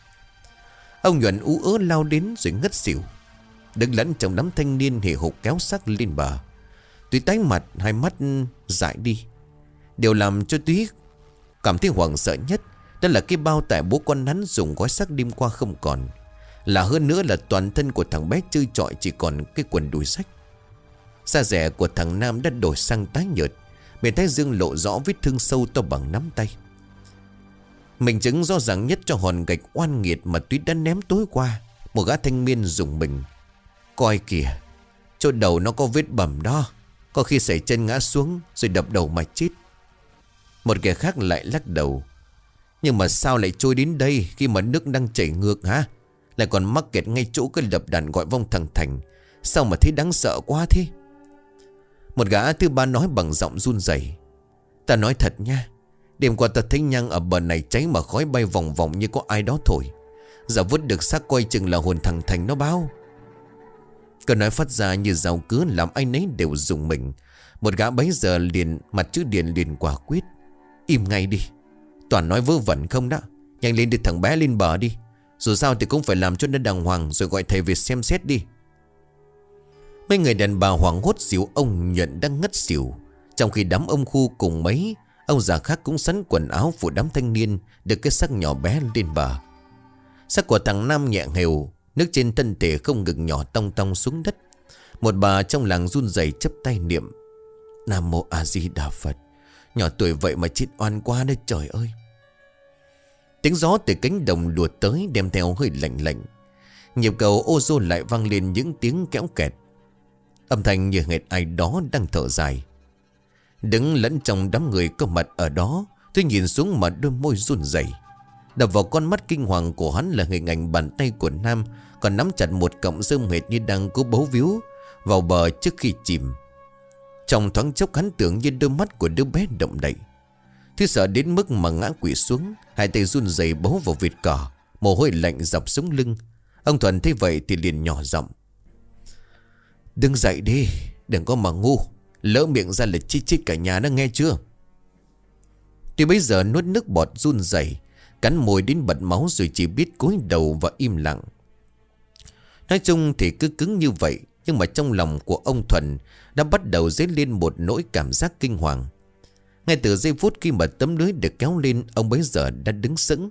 Ông Nhuận ú ớ lao đến rồi ngất xỉu. Đứng lẫn trong đám thanh niên hì hục kéo xác lên bờ. Túy tái mặt, hai mắt dại đi. Điều làm cho Túy cảm thấy hoảng sợ nhất đó là cái bao tải bố con hắn dùng gói xác đêm qua không còn. Là hơn nữa là toàn thân của thằng bé trơ trọi chỉ còn cái quần đùi xách. Da rẻ của thằng Nam đã đổi sang tái nhợt, bên thái dương lộ rõ vết thương sâu to bằng nắm tay. Mình chứng rõ ràng nhất cho hòn gạch oan nghiệt mà Túy đã ném tối qua. Một gã thanh niên dùng mình: Coi kìa, chỗ đầu nó có vết bầm đó, có khi sẩy chân ngã xuống rồi đập đầu mà chết. Một kẻ khác lại lắc đầu: Nhưng mà sao lại trôi đến đây khi mà nước đang chảy ngược hả? Lại còn mắc kẹt ngay chỗ cái đập đàn gọi vong thằng Thành. Sao mà thấy đáng sợ quá thế? Một gã thứ ba nói bằng giọng run rẩy: Ta nói thật nha, đêm qua ta thấy nhang ở bờ này cháy mà khói bay vòng vòng như có ai đó thổi. Giờ vứt được xác coi chừng là hồn thằng Thành nó báo. Câu nói phát ra như rào cứa làm ai nấy đều rùng mình. Một gã bấy giờ liền mặt chữ điền liền quả quyết: Im ngay đi, toàn nói vớ vẩn không đó. Nhanh lên đưa thằng bé lên bờ đi. Dù sao thì cũng phải làm cho nó đàng hoàng, rồi gọi thầy về xem xét đi. Mấy người đàn bà hoảng hốt dìu ông Nhuận đang ngất xỉu, trong khi đám ông Khu cùng mấy ông già khác cũng sắn quần áo phụ đám thanh niên được cái xác nhỏ bé lên bờ. Xác của thằng Nam nhẹ hều, nước trên thân thể không ngừng nhỏ tong tong xuống đất. Một bà trong làng run rẩy chắp tay niệm: Nam Mô A Di Đà Phật. Nhỏ tuổi vậy mà chết oan quá đấy trời ơi. Tiếng gió từ cánh đồng lùa tới đem theo hơi lạnh lạnh. Nhịp cầu ô tô lại vang lên những tiếng kéo kẹt, âm thanh như hệt ai đó đang thở dài. Đứng lẫn trong đám người có mặt ở đó, tôi nhìn xuống mà đôi môi run rẩy. Đập vào con mắt kinh hoàng của hắn là hình ảnh bàn tay của Nam còn nắm chặt một cọng rơm hệt như đang cố bấu víu vào bờ trước khi chìm. Trong thoáng chốc hắn tưởng như đôi mắt của đứa bé động đậy. Thứ sợ đến mức mà ngã quỵ xuống, hai tay run rẩy bấu vào vệt cỏ, mồ hôi lạnh dọc sống lưng. Ông Thuần thấy vậy thì liền nhỏ giọng: Đứng dậy đi, đừng có mà ngu. Lỡ miệng ra là chích cả nhà nó, nghe chưa? Thì bây giờ nuốt nước bọt run rẩy, cắn môi đến bật máu rồi chỉ biết cúi đầu và im lặng. Nói chung thì cứ cứng như vậy, nhưng mà trong lòng của ông Thuần đã bắt đầu dấy lên một nỗi cảm giác kinh hoàng. Ngay từ giây phút khi mà tấm lưới được kéo lên, ông bấy giờ đã đứng sững.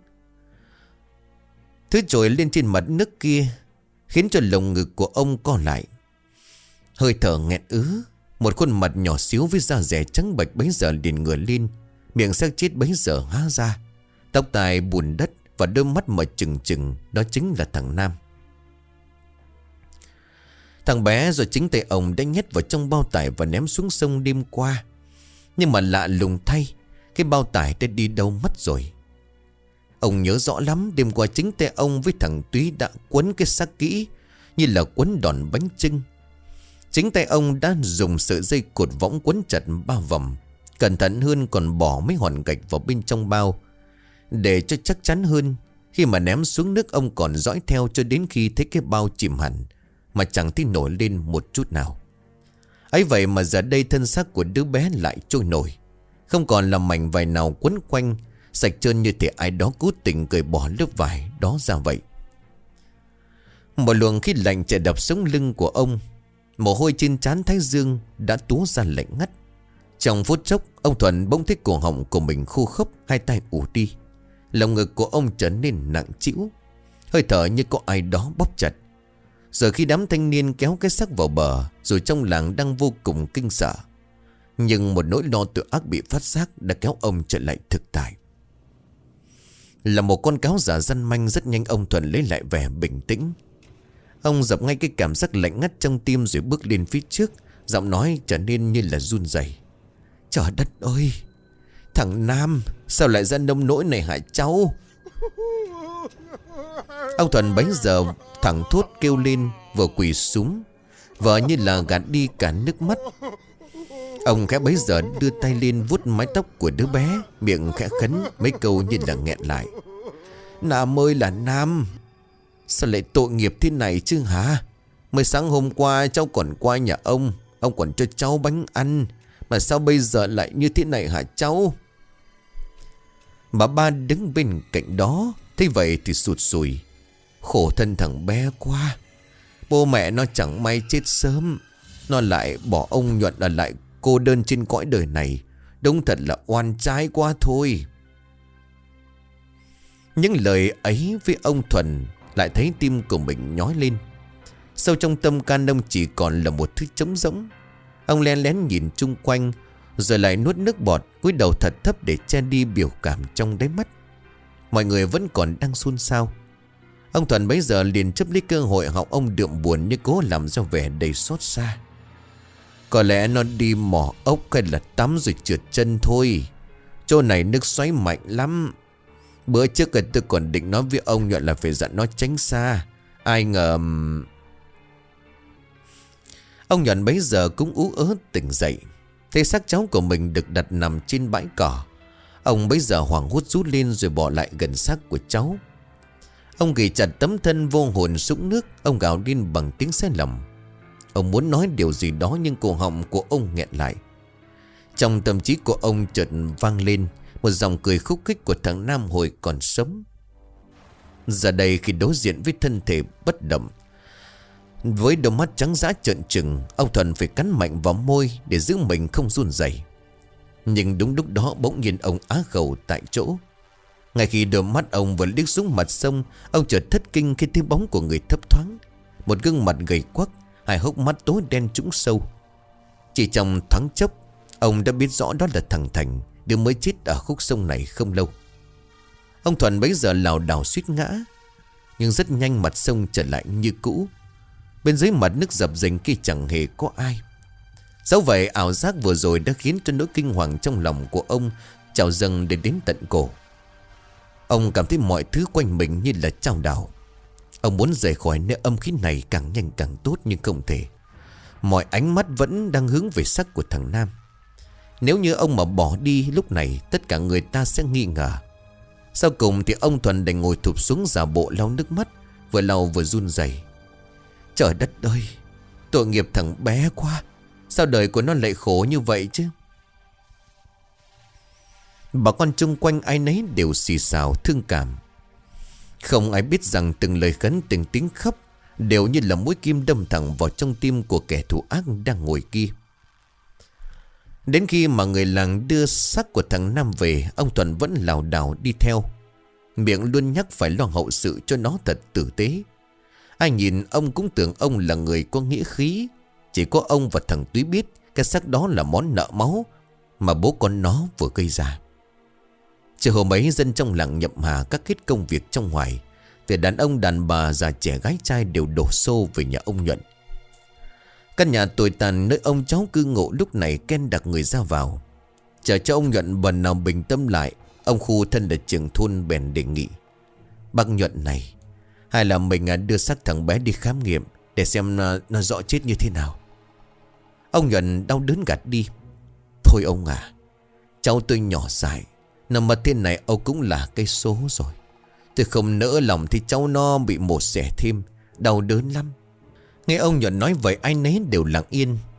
Thứ trồi lên trên mặt nước kia khiến cho lồng ngực của ông co lại. Hơi thở nghẹn ứ. Một khuôn mặt nhỏ xíu với da dẻ trắng bệch bấy giờ liền ngửa lên. Miệng xác chết bấy giờ há ra, tóc tai bùn đất và đôi mắt mở trừng trừng. Đó chính là thằng Nam. Thằng bé rồi chính tay ông đã nhét vào trong bao tải và ném xuống sông đêm qua. Nhưng mà lạ lùng thay, cái bao tải đã đi đâu mất rồi. Ông nhớ rõ lắm, đêm qua chính tay ông với thằng Túy đã quấn cái xác kỹ như là quấn đòn bánh chưng. Chính tay ông đã dùng sợi dây cột võng quấn chặt ba vòng, cẩn thận hơn còn bỏ mấy hòn gạch vào bên trong bao. Để cho chắc chắn hơn, khi mà ném xuống nước ông còn dõi theo cho đến khi thấy cái bao chìm hẳn, mà chẳng thấy nổi lên một chút nào. Ấy vậy mà giờ đây thân xác của đứa bé lại trôi nổi, không còn là mảnh vải nào quấn quanh, sạch trơn như thể ai đó cố tình cởi bỏ lớp vải đó ra vậy. Một luồng khí lạnh chạy đập sống lưng của ông. Mồ hôi trên trán thái dương đã túa ra lạnh ngắt. Trong phút chốc, ông Thuận bỗng thấy cổ họng của mình khô khốc, hai tay ù đi. Lòng ngực của ông trở nên nặng trĩu, hơi thở như có ai đó bóp chặt. Giờ khi đám thanh niên kéo cái xác vào bờ, rồi trong làng đang vô cùng kinh sợ, nhưng một nỗi lo tội ác bị phát giác đã kéo ông trở lại thực tại. Là một con cáo già răn manh, rất nhanh ông Thuận lấy lại vẻ bình tĩnh. Ông dập ngay cái cảm giác lạnh ngắt trong tim rồi bước lên phía trước, giọng nói trở nên như là run rẩy. Trời đất ơi, thằng Nam sao lại ra nông nỗi này hả cháu? Ông Thuận bấy giờ thẳng thốt kêu lên, vừa quỳ xuống, vợ như là gạt đi cả nước mắt. Ông khẽ bấy giờ đưa tay lên vuốt mái tóc của đứa bé, miệng khẽ khấn mấy câu như là nghẹn lại. Nam ơi là Nam, sao lại tội nghiệp thế này chứ hả? Mới sáng hôm qua cháu còn qua nhà ông còn cho cháu bánh ăn, mà sao bây giờ lại như thế này hả cháu? Bà ba đứng bên cạnh đó thấy vậy thì sụt sùi. Khổ thân thằng bé quá, bố mẹ nó chẳng may chết sớm, nó lại bỏ ông Nhuận ở lại cô đơn trên cõi đời này. Đúng thật là oan trái quá thôi. Những lời ấy với ông Thuần lại thấy tim của mình nhói lên. Sâu trong tâm can ông chỉ còn là một thứ trống rỗng. Ông len lén nhìn chung quanh, rồi lại nuốt nước bọt, cúi đầu thật thấp để che đi biểu cảm trong đáy mắt. Mọi người vẫn còn đang xôn xao. Ông Thuần bấy giờ liền chấp lấy cơ hội học ông đượm buồn, như cố làm ra vẻ đầy xót xa. Có lẽ nó đi mò ốc hay là tắm rồi trượt chân thôi. Chỗ này nước xoáy mạnh lắm. Bữa trước tôi còn định nói với ông Nhuận là phải dặn nó tránh xa. Ai ngờ... Ông Nhuận bấy giờ cũng ú ớ tỉnh dậy, thấy xác cháu của mình được đặt nằm trên bãi cỏ. Ông bấy giờ hoảng hốt rút lên rồi bỏ lại gần xác của cháu. Ông ghì chặt tấm thân vô hồn sũng nước. Ông gào lên bằng tiếng xé lòng. Ông muốn nói điều gì đó nhưng cổ họng của ông nghẹn lại. Trong tâm trí của ông chợt vang lên một dòng cười khúc khích của thằng Nam hồi còn sống. Giờ đây khi đối diện với thân thể bất động, với đôi mắt trắng dã trợn trừng, ông Thuần phải cắn mạnh vào môi để giữ mình không run rẩy. Nhưng đúng lúc đó bỗng nhiên ông á khẩu tại chỗ. Ngay khi đôi mắt ông vừa liếc xuống mặt sông, ông chợt thất kinh khi thấy bóng của người thấp thoáng. Một gương mặt gầy quắc, hai hốc mắt tối đen trũng sâu. Chỉ trong thoáng chốc, ông đã biết rõ đó là thằng Thành, đứa mới chết ở khúc sông này không lâu. Ông Thuần bấy giờ lảo đảo suýt ngã, nhưng rất nhanh mặt sông trở lại như cũ. Bên dưới mặt nước dập dềnh kia chẳng hề có ai. Dẫu vậy ảo giác vừa rồi đã khiến cho nỗi kinh hoàng trong lòng của ông trào dâng đến tận cổ. Ông cảm thấy mọi thứ quanh mình như là chao đảo. Ông muốn rời khỏi nơi âm khí này càng nhanh càng tốt, nhưng không thể. Mọi ánh mắt vẫn đang hướng về xác của thằng Nam. Nếu như ông mà bỏ đi lúc này, tất cả người ta sẽ nghi ngờ. Sau cùng thì ông Thuần đành ngồi thụp xuống giả bộ lau nước mắt, vừa lau vừa run rẩy. Trời đất ơi, tội nghiệp thằng bé quá, sao đời của nó lại khổ như vậy chứ? Bà con chung quanh ai nấy đều xì xào thương cảm. Không ai biết rằng từng lời khấn, từng tiếng khóc đều như là mũi kim đâm thẳng vào trong tim của kẻ thù ác đang ngồi kia. Đến khi mà người làng đưa xác của thằng Nam về, ông Thuần vẫn lảo đảo đi theo, miệng luôn nhắc phải lo hậu sự cho nó thật tử tế. Ai nhìn ông cũng tưởng ông là người có nghĩa khí. Chỉ có ông và thằng Túy biết cái xác đó là món nợ máu mà bố con nó vừa gây ra. Chiều hôm ấy, dân trong làng nhậm hà các kết công việc trong ngoài, từ đàn ông đàn bà, già trẻ gái trai đều đổ xô về nhà ông Nhuận. Căn nhà tồi tàn nơi ông cháu cư ngụ lúc này ken đặc người ra vào. Chờ cho ông Nhuận bần nào bình tâm lại, ông Khu thân là trưởng thôn bèn đề nghị: Bác Nhuận này, hay là mình đưa xác thằng bé đi khám nghiệm để xem nó rõ chết như thế nào. Ông Nhuận đau đớn gạt đi: Thôi ông à, cháu tôi nhỏ dại, nằm mà thế này ông cũng là cây số rồi. Tôi không nỡ lòng thì cháu nó bị mổ xẻ thêm, đau đớn lắm. Nghe ông Nhuận nói vậy, ai nấy đều lặng yên.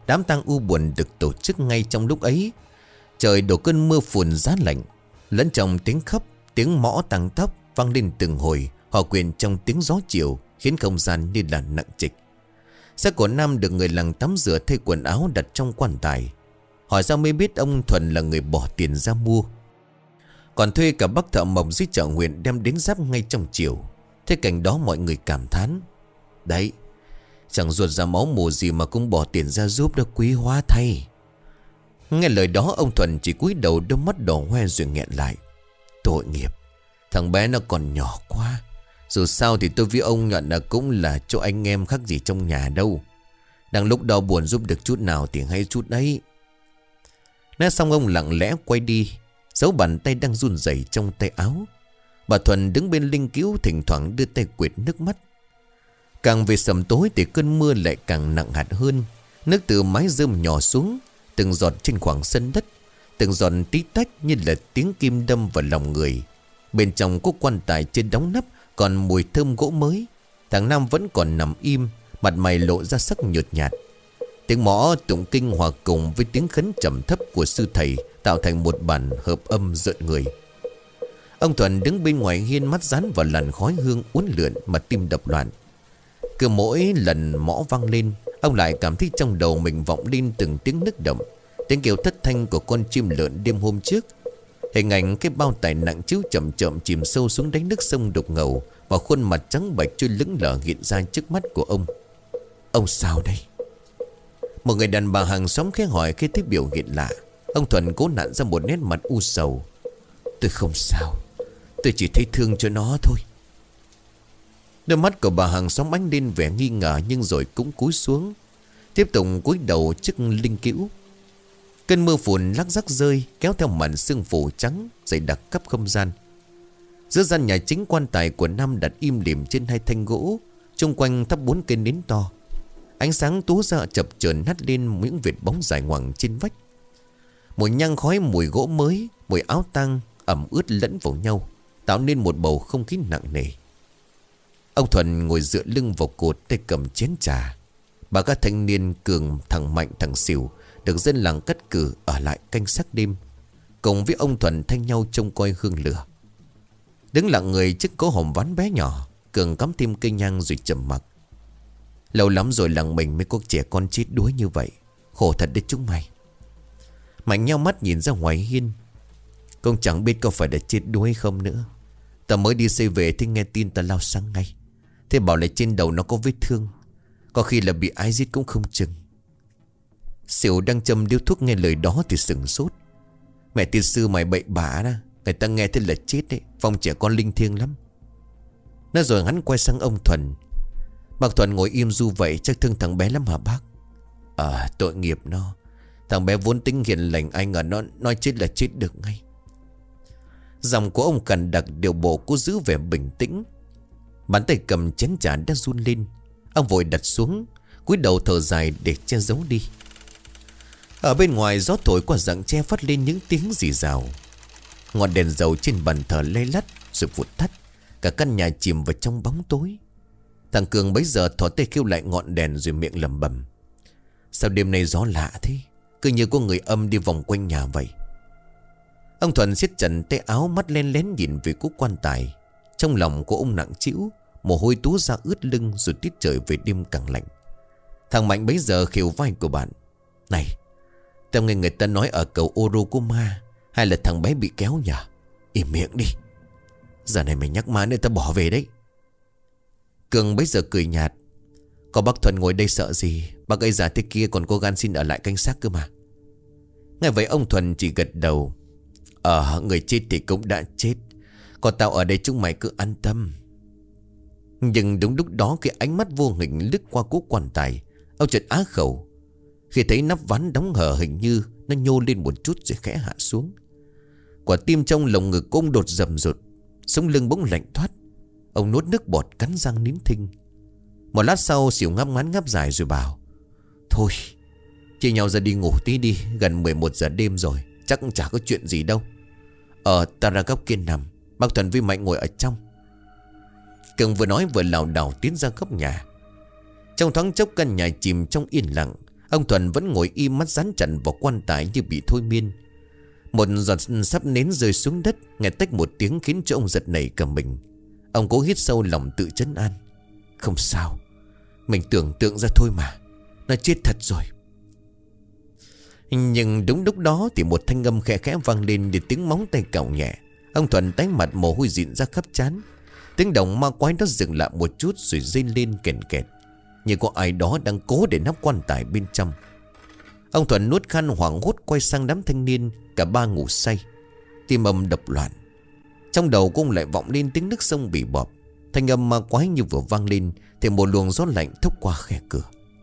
Đám tang u buồn được tổ chức ngay trong lúc ấy. Trời đổ cơn mưa phùn giá lạnh, lẫn trong tiếng khóc, tiếng mõ tăng tóc vang lên từng hồi, hòa quyện trong tiếng gió chiều, khiến không gian như là nặng trịch. Xác của Nam được người làng tắm rửa thay quần áo đặt trong quan tài. Hỏi ra mới biết ông Thuần là người bỏ tiền ra mua, còn thuê cả bác thợ mộc dưới chợ huyện đem đến ráp ngay trong chiều. Thế cảnh đó mọi người cảm thán: đấy, chẳng ruột ra máu mù gì mà cũng bỏ tiền ra giúp, đó quý hóa thay. Nghe lời đó ông Thuần chỉ cúi đầu, đôi mắt đỏ hoe rồi nghẹn lại: tội nghiệp, thằng bé nó còn nhỏ quá. Dù sao thì tôi với ông nhận là cũng là chỗ anh em khác gì trong nhà đâu. Đang lúc đau buồn giúp được chút nào thì hay chút đấy. Nói xong ông lặng lẽ quay đi, giấu bàn tay đang run rẩy trong tay áo. Bà Thuần đứng bên linh cữu thỉnh thoảng đưa tay quệt nước mắt. Càng về sầm tối thì cơn mưa lại càng nặng hạt hơn. Nước từ mái rơm nhỏ xuống, từng giọt trên khoảng sân đất, từng giọt tí tách như là tiếng kim đâm vào lòng người. Bên trong có quan tài trên đóng nắp còn mùi thơm gỗ mới. Thằng Nam vẫn còn nằm im, mặt mày lộ ra sắc nhợt nhạt. Tiếng mõ tụng kinh hòa cùng với tiếng khấn trầm thấp của sư thầy tạo thành một bản hợp âm rợn người. Ông Thuần đứng bên ngoài hiên, mắt dán vào làn khói hương uốn lượn mà tim đập loạn. Cứ mỗi lần mõ vang lên, ông lại cảm thấy trong đầu mình vọng lên từng tiếng nức động, tiếng kêu thất thanh của con chim lợn đêm hôm trước. Hình ảnh cái bao tải nặng chiếu chậm chậm chìm sâu xuống đáy nước sông đục ngầu, và khuôn mặt trắng bệch trôi lững lờ hiện ra trước mắt của ông. Ông sao đây? Một người đàn bà hàng xóm khẽ hỏi khi thấy biểu hiện lạ. Ông Thuần cố nặn ra một nét mặt u sầu: tôi không sao, tôi chỉ thấy thương cho nó thôi. Đôi mắt của bà hàng xóm ánh lên vẻ nghi ngờ, nhưng rồi cũng cúi xuống, tiếp tục cúi đầu trước linh cữu. Cơn mưa phùn lắc rắc rơi, kéo theo màn sương phủ trắng dày đặc khắp không gian. Giữa gian nhà chính, quan tài của Nam đặt im lìm trên hai thanh gỗ, chung quanh thắp 4 cây nến to. Ánh sáng tú ra chập chờn hắt lên những vệt bóng dài ngoằng trên vách. Mùi nhang khói, mùi gỗ mới, mùi áo tang ẩm ướt lẫn vào nhau, tạo nên một bầu không khí nặng nề. Ông Thuần ngồi dựa lưng vào cột, tay cầm chén trà. Bà các thanh niên Cường, thằng Mạnh, thằng Xỉu được dân làng cắt cử ở lại canh xác đêm, cùng với ông Thuần thay nhau trông coi hương lửa. Đứng lặng người trước cỗ hòm ván bé nhỏ, Cường cắm thêm cây nhang rồi trầm mặc: lâu lắm rồi làng mình mới có trẻ con chết đuối như vậy, khổ thật đấy chúng mày. Mạnh nheo mắt nhìn ra ngoài hiên: cũng chẳng biết có phải là chết đuối không nữa. Ta mới đi xây về thì nghe tin ta lao sang ngay. Thế bảo là trên đầu nó có vết thương, có khi là bị ai giết cũng không chừng. Xỉu đang châm điếu thuốc nghe lời đó thì sửng sốt: mẹ tiên sư mày bậy bạ đó, người ta nghe thế là chết đấy, phòng trẻ con linh thiêng lắm. Nói rồi hắn quay sang ông Thuần: bác Thuần ngồi im ru vậy chắc thương thằng bé lắm hả bác? Tội nghiệp nó, thằng bé vốn tính hiền lành, ai ngờ nó nói chết là chết được ngay. Giọng của ông cằn đặc, điều bộ cố giữ vẻ bình tĩnh. Bàn tay cầm chén trà đã run lên. Ông vội đặt xuống, cúi đầu thở dài để che giấu đi. Ở bên ngoài gió thổi qua rặng tre phát lên những tiếng rì rào. Ngọn đèn dầu trên bàn thờ lay lắt rồi vụt tắt. Cả căn nhà chìm vào trong bóng tối. Thằng Cường bấy giờ thỏ tay kêu lại ngọn đèn rồi miệng lẩm bẩm: sao đêm nay gió lạ thế, cứ như có người âm đi vòng quanh nhà vậy. Ông Thuần siết chặt tay áo, mắt len lén nhìn về cúc quan tài. Trong lòng của ông nặng trĩu, mồ hôi túa ra ướt lưng, rồi tiết trời về đêm càng lạnh. Thằng Mạnh bấy giờ khều vai của bạn: này, tao nghe người ta nói ở cầu Oro có ma, hay là thằng bé bị kéo nhỉ? Im miệng đi, giờ này mày nhắc ma nữa tao bỏ về đấy. Cường bấy giờ cười nhạt: có bác Thuần ngồi đây sợ gì, bác ấy già thế kia còn có gan xin ở lại canh xác cơ mà. Nghe vậy ông Thuần chỉ gật đầu: người chết thì cũng đã chết, còn tao ở đây chúng mày cứ an tâm. Nhưng đúng lúc đó, cái ánh mắt vô hình lướt qua cúc quan tài, ông chợt á khẩu khi thấy nắp ván đóng hở, hình như nó nhô lên một chút rồi khẽ hạ xuống. Quả tim trong lồng ngực ông đột rầm rột, sống lưng bỗng lạnh thoát. Ông nuốt nước bọt, cắn răng nín thinh. Một lát sau Xỉu ngáp ngắn ngáp dài rồi bảo: thôi, chia nhau ra đi ngủ tí đi, gần 11 giờ đêm rồi, chắc chả có chuyện gì đâu. Ta ra góc kia nằm, bác Thuần với Mạnh ngồi ở trong. Cường vừa nói vừa lảo đảo tiến ra góc nhà. Trong thoáng chốc căn nhà chìm trong yên lặng. Ông Thuần vẫn ngồi im, mắt dán chặt vào quan tài như bị thôi miên. Một giọt sắp nến rơi xuống đất, nghe tách một tiếng khiến cho ông giật nảy cả mình. Ông cố hít sâu lòng tự trấn an. Không sao, mình tưởng tượng ra thôi mà, nó chết thật rồi. Nhưng đúng lúc đó thì một thanh âm khẽ khẽ vang lên, để tiếng móng tay cào nhẹ. Ông Thuần tái mặt, mồ hôi dịn ra khắp trán. Tiếng động ma quái nó dừng lại một chút rồi rên lên kèn kẹt, như có ai đó đang cố để nắp quan tài bên trong. Ông Thuần nuốt khăn hoảng hốt quay sang đám thanh niên. Cả ba ngủ say, tim âm đập loạn. Trong đầu cũng lại vọng lên tiếng nước sông bị bọt. Thanh âm ma quái như vừa vang lên thì một luồng gió lạnh thốc qua khe cửa.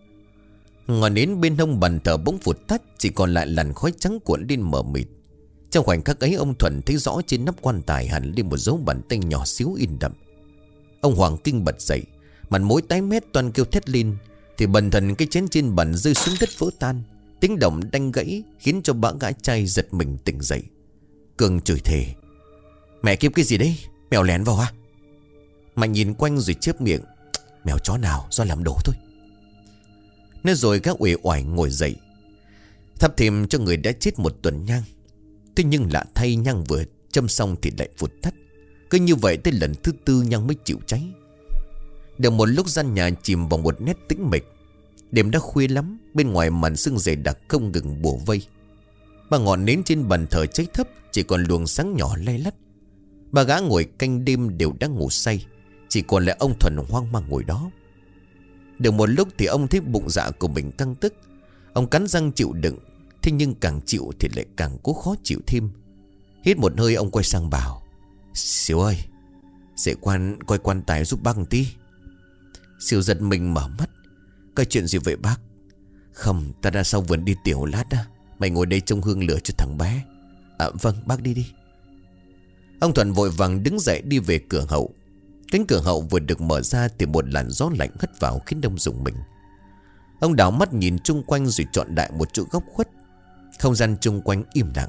Ngọn nến bên hông bàn thờ bỗng vụt tắt, chỉ còn lại làn khói trắng cuộn lên mờ mịt. Trong khoảnh khắc ấy, ông Thuần thấy rõ trên nắp quan tài hẳn lên một dấu bàn tay nhỏ xíu in đậm. Ông hoàng kinh bật dậy, mặt mũi tái mét, toan kêu thét lên thì bần thần cái chén trên bàn rơi xuống đất vỡ tan. Tiếng động đanh gãy khiến cho bã gã trai giật mình tỉnh dậy. Cường chửi thề: Mẹ kiếp cái gì đấy, mèo lén vào à? Mạnh nhìn quanh rồi chép miệng: Mèo chó nào, do làm đổ thôi. Nói rồi các uể oải ngồi dậy, thắp thêm cho người đã chết một tuần nhang. Thế nhưng lạ thay, nhang vừa châm xong thì lại vụt tắt. Cứ như vậy tới lần thứ tư nhang mới chịu cháy. Được một lúc gian nhà chìm vào một nét tĩnh mịch. Đêm đã khuya lắm, bên ngoài màn sương dày đặc không ngừng bủa vây. Ba ngọn nến trên bàn thờ cháy thấp, chỉ còn luồng sáng nhỏ le lắt. Ba gã ngồi canh đêm đều đang ngủ say, chỉ còn lại ông Thuần hoang mang ngồi đó. Được một lúc thì ông thấy bụng dạ của mình căng tức. Ông cắn răng chịu đựng, thế nhưng càng chịu thì lại càng cố khó chịu thêm. Hít một hơi, ông quay sang bảo: Siêu ơi, dậy coi quan tài giúp bác một tí. Siêu giật mình mở mắt: Cái chuyện gì vậy bác? Không, ta ra sau vườn đi tiểu lát á. Mày ngồi đây trông hương lửa cho thằng bé. Vâng, bác đi đi. Ông Thuần vội vàng đứng dậy đi về cửa hậu. Cánh cửa hậu vừa được mở ra thì một làn gió lạnh hất vào khiến ông rùng mình. Ông đảo mắt nhìn chung quanh rồi chọn đại một chỗ góc khuất. Không gian chung quanh im lặng.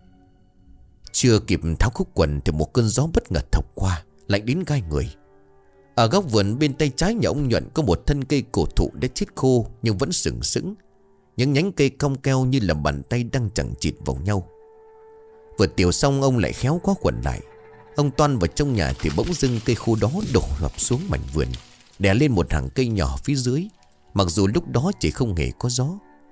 Chưa kịp tháo khúc quần thì một cơn gió bất ngờ thọc qua, lạnh đến gai người. Ở góc vườn bên tay trái nhà ông Nhuận có một thân cây cổ thụ đã chết khô nhưng vẫn sừng sững. Những nhánh cây cong keo như là bàn tay đang chằng chịt vào nhau. Vừa tiểu xong, ông lại khéo quá quần lại. Ông toan vào trong nhà thì bỗng dưng cây khô đó đổ ngập xuống mảnh vườn, đè lên một hàng cây nhỏ phía dưới. Mặc dù lúc đó chỉ không hề có gió.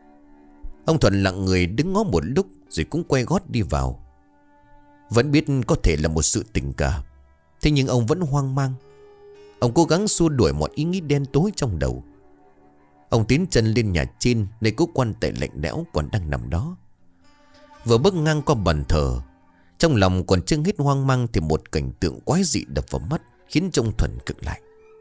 Ông Thuần lặng người đứng ngó một lúc rồi cũng quay gót đi vào. Vẫn biết có thể là một sự tình cờ, thế nhưng ông vẫn hoang mang. Ông cố gắng xua đuổi mọi ý nghĩ đen tối trong đầu. Ông tiến chân lên nhà trên, nơi cố quan tài lạnh lẽo còn đang nằm đó. Vừa bước ngang qua bàn thờ, trong lòng còn chưa hết hoang mang thì một cảnh tượng quái dị đập vào mắt, khiến cho ông Thuần cực lại.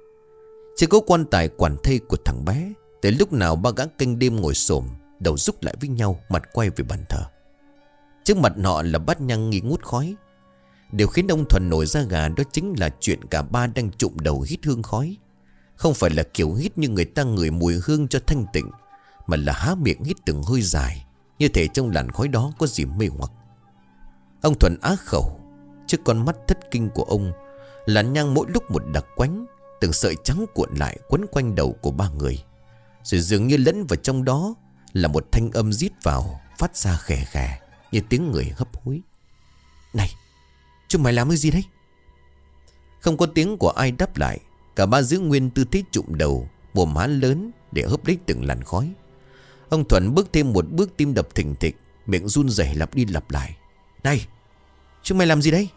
Chỉ có quan tài quản thây của thằng bé. Tới lúc nào ba gã canh đêm ngồi xổm, đầu rúc lại với nhau, mặt quay về bàn thờ. Trước mặt họ là bát nhang nghi ngút khói. Điều khiến ông Thuần nổi da gà đó chính là chuyện cả ba đang trụm đầu hít hương khói. Không phải là kiểu hít như người ta ngửi mùi hương cho thanh tịnh, mà là há miệng hít từng hơi dài, như thể trong làn khói đó có gì mê hoặc. Ông Thuần á khẩu. Trước con mắt thất kinh của ông, làn nhang mỗi lúc một đặc quánh, từng sợi trắng cuộn lại quấn quanh đầu của ba người. Rồi dường như lẫn vào trong đó là một thanh âm rít vào, phát ra khè khè như tiếng người hấp hối. Này, chúng mày làm cái gì đấy? Không có tiếng của ai đáp lại. Cả ba giữ nguyên tư thế trụm đầu, mồm há lớn để hớp lấy từng làn khói. Ông Thuần bước thêm một bước, tim đập thình thịch, miệng run rẩy lặp đi lặp lại: Này, chúng mày làm gì đấy?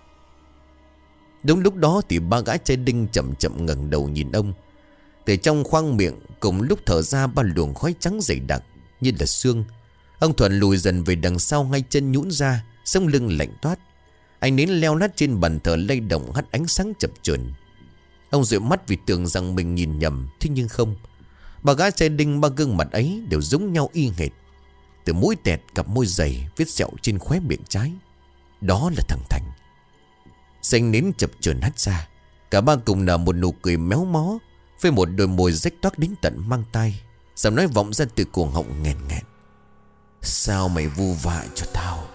Đúng lúc đó thì ba gã trai đinh chậm chậm ngẩng đầu nhìn ông. Từ trong khoang miệng cùng lúc thở ra ba luồng khói trắng dày đặc như là xương. Ông Thuần lùi dần về đằng sau, ngay chân nhũn ra, sống lưng lạnh toát. Ánh nến leo lát trên bàn thờ lay động hắt ánh sáng chập chờn. Ông dụi mắt vì tưởng rằng mình nhìn nhầm, thế nhưng không. Ba gã trai đinh, ba gương mặt ấy đều giống nhau y hệt. Từ mũi tẹt, cặp môi dày, vết sẹo trên khóe miệng trái. Đó là thằng Thành. Xanh nến chập chờn hắt ra. Cả ba cùng nở một nụ cười méo mó, với một đôi môi rách toác đến tận mang tai. Giọng nói vọng ra từ cuồng họng nghẹn nghẹn: Sao mày vu vạ cho tao?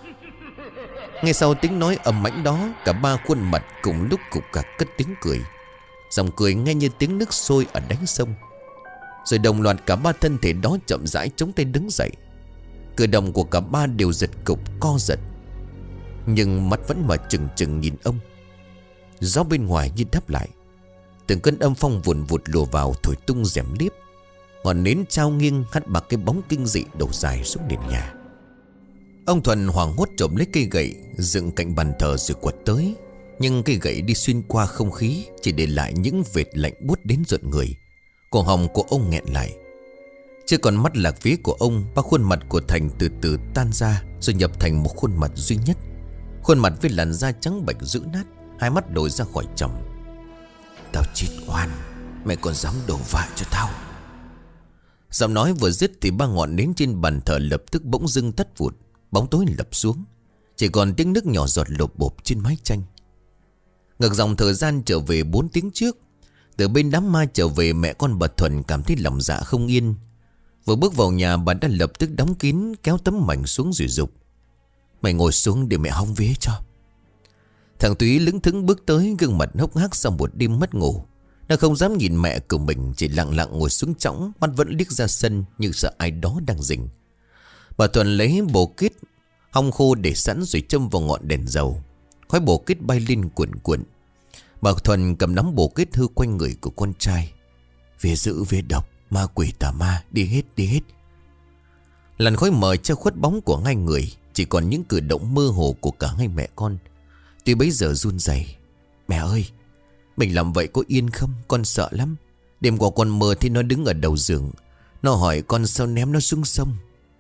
Ngay sau tiếng nói ầm ĩ đó, cả ba khuôn mặt cùng lúc cục cặc cất tiếng cười. Dòng cười nghe như tiếng nước sôi ở đáy sông. Rồi đồng loạt cả ba thân thể đó chậm rãi chống tay đứng dậy. Cử động của cả ba đều giật cục co giật, nhưng mắt vẫn mà trừng trừng nhìn ông. Gió bên ngoài như đáp lại. Từng cơn âm phong vùn vụt lùa vào thổi tung rèm liếp. Ngọn nến trao nghiêng hắt bạc cái bóng kinh dị đổ dài xuống nền nhà. Ông Thuần hoảng hốt trộm lấy cây gậy dựng cạnh bàn thờ rồi quật tới. Nhưng cây gậy đi xuyên qua không khí, chỉ để lại những vệt lạnh buốt đến rợn người. Cổ họng của ông nghẹn lại. Chưa còn mắt lạc vía của ông, ba khuôn mặt của Thành từ từ tan ra, rồi nhập thành một khuôn mặt duy nhất. Khuôn mặt với làn da trắng bệch rũ nát, hai mắt đổi ra khỏi tròng. Tao chết oan, mày còn dám đổ vạ cho tao. Giọng nói vừa dứt thì ba ngọn nến trên bàn thờ lập tức bỗng dưng tắt vụt. Bóng tối lập xuống, chỉ còn tiếng nước nhỏ giọt lộp bộp trên mái tranh. Ngược dòng thời gian trở về 4 tiếng trước. Từ bên đám ma trở về, mẹ con bà Thuần cảm thấy lòng dạ không yên. Vừa bước vào nhà, bà đã lập tức đóng kín, kéo tấm mảnh xuống rồi dục: Mày ngồi xuống để mẹ hong vía cho. Thằng Túy lững thững bước tới, gương mặt hốc hác sau một đêm mất ngủ. Nó không dám nhìn mẹ của mình, chỉ lặng lặng ngồi xuống chõng, mắt vẫn liếc ra sân như sợ ai đó đang rình. Bà Thuần lấy bồ kết hong khô để sẵn rồi châm vào ngọn đèn dầu. Khói bồ kết bay lên cuộn cuộn. Bà Thuần cầm nắm bồ kết hư quanh người của con trai: Về dữ về độc, ma quỷ tà ma, đi hết đi hết. Làn khói mờ che khuất bóng của hai người, chỉ còn những cử động mơ hồ của cả hai mẹ con. Tuy bấy giờ run rẩy: Mẹ ơi, mình làm vậy có yên không? Con sợ lắm. Đêm qua con mơ thì nó đứng ở đầu giường. Nó hỏi con sao ném nó xuống sông.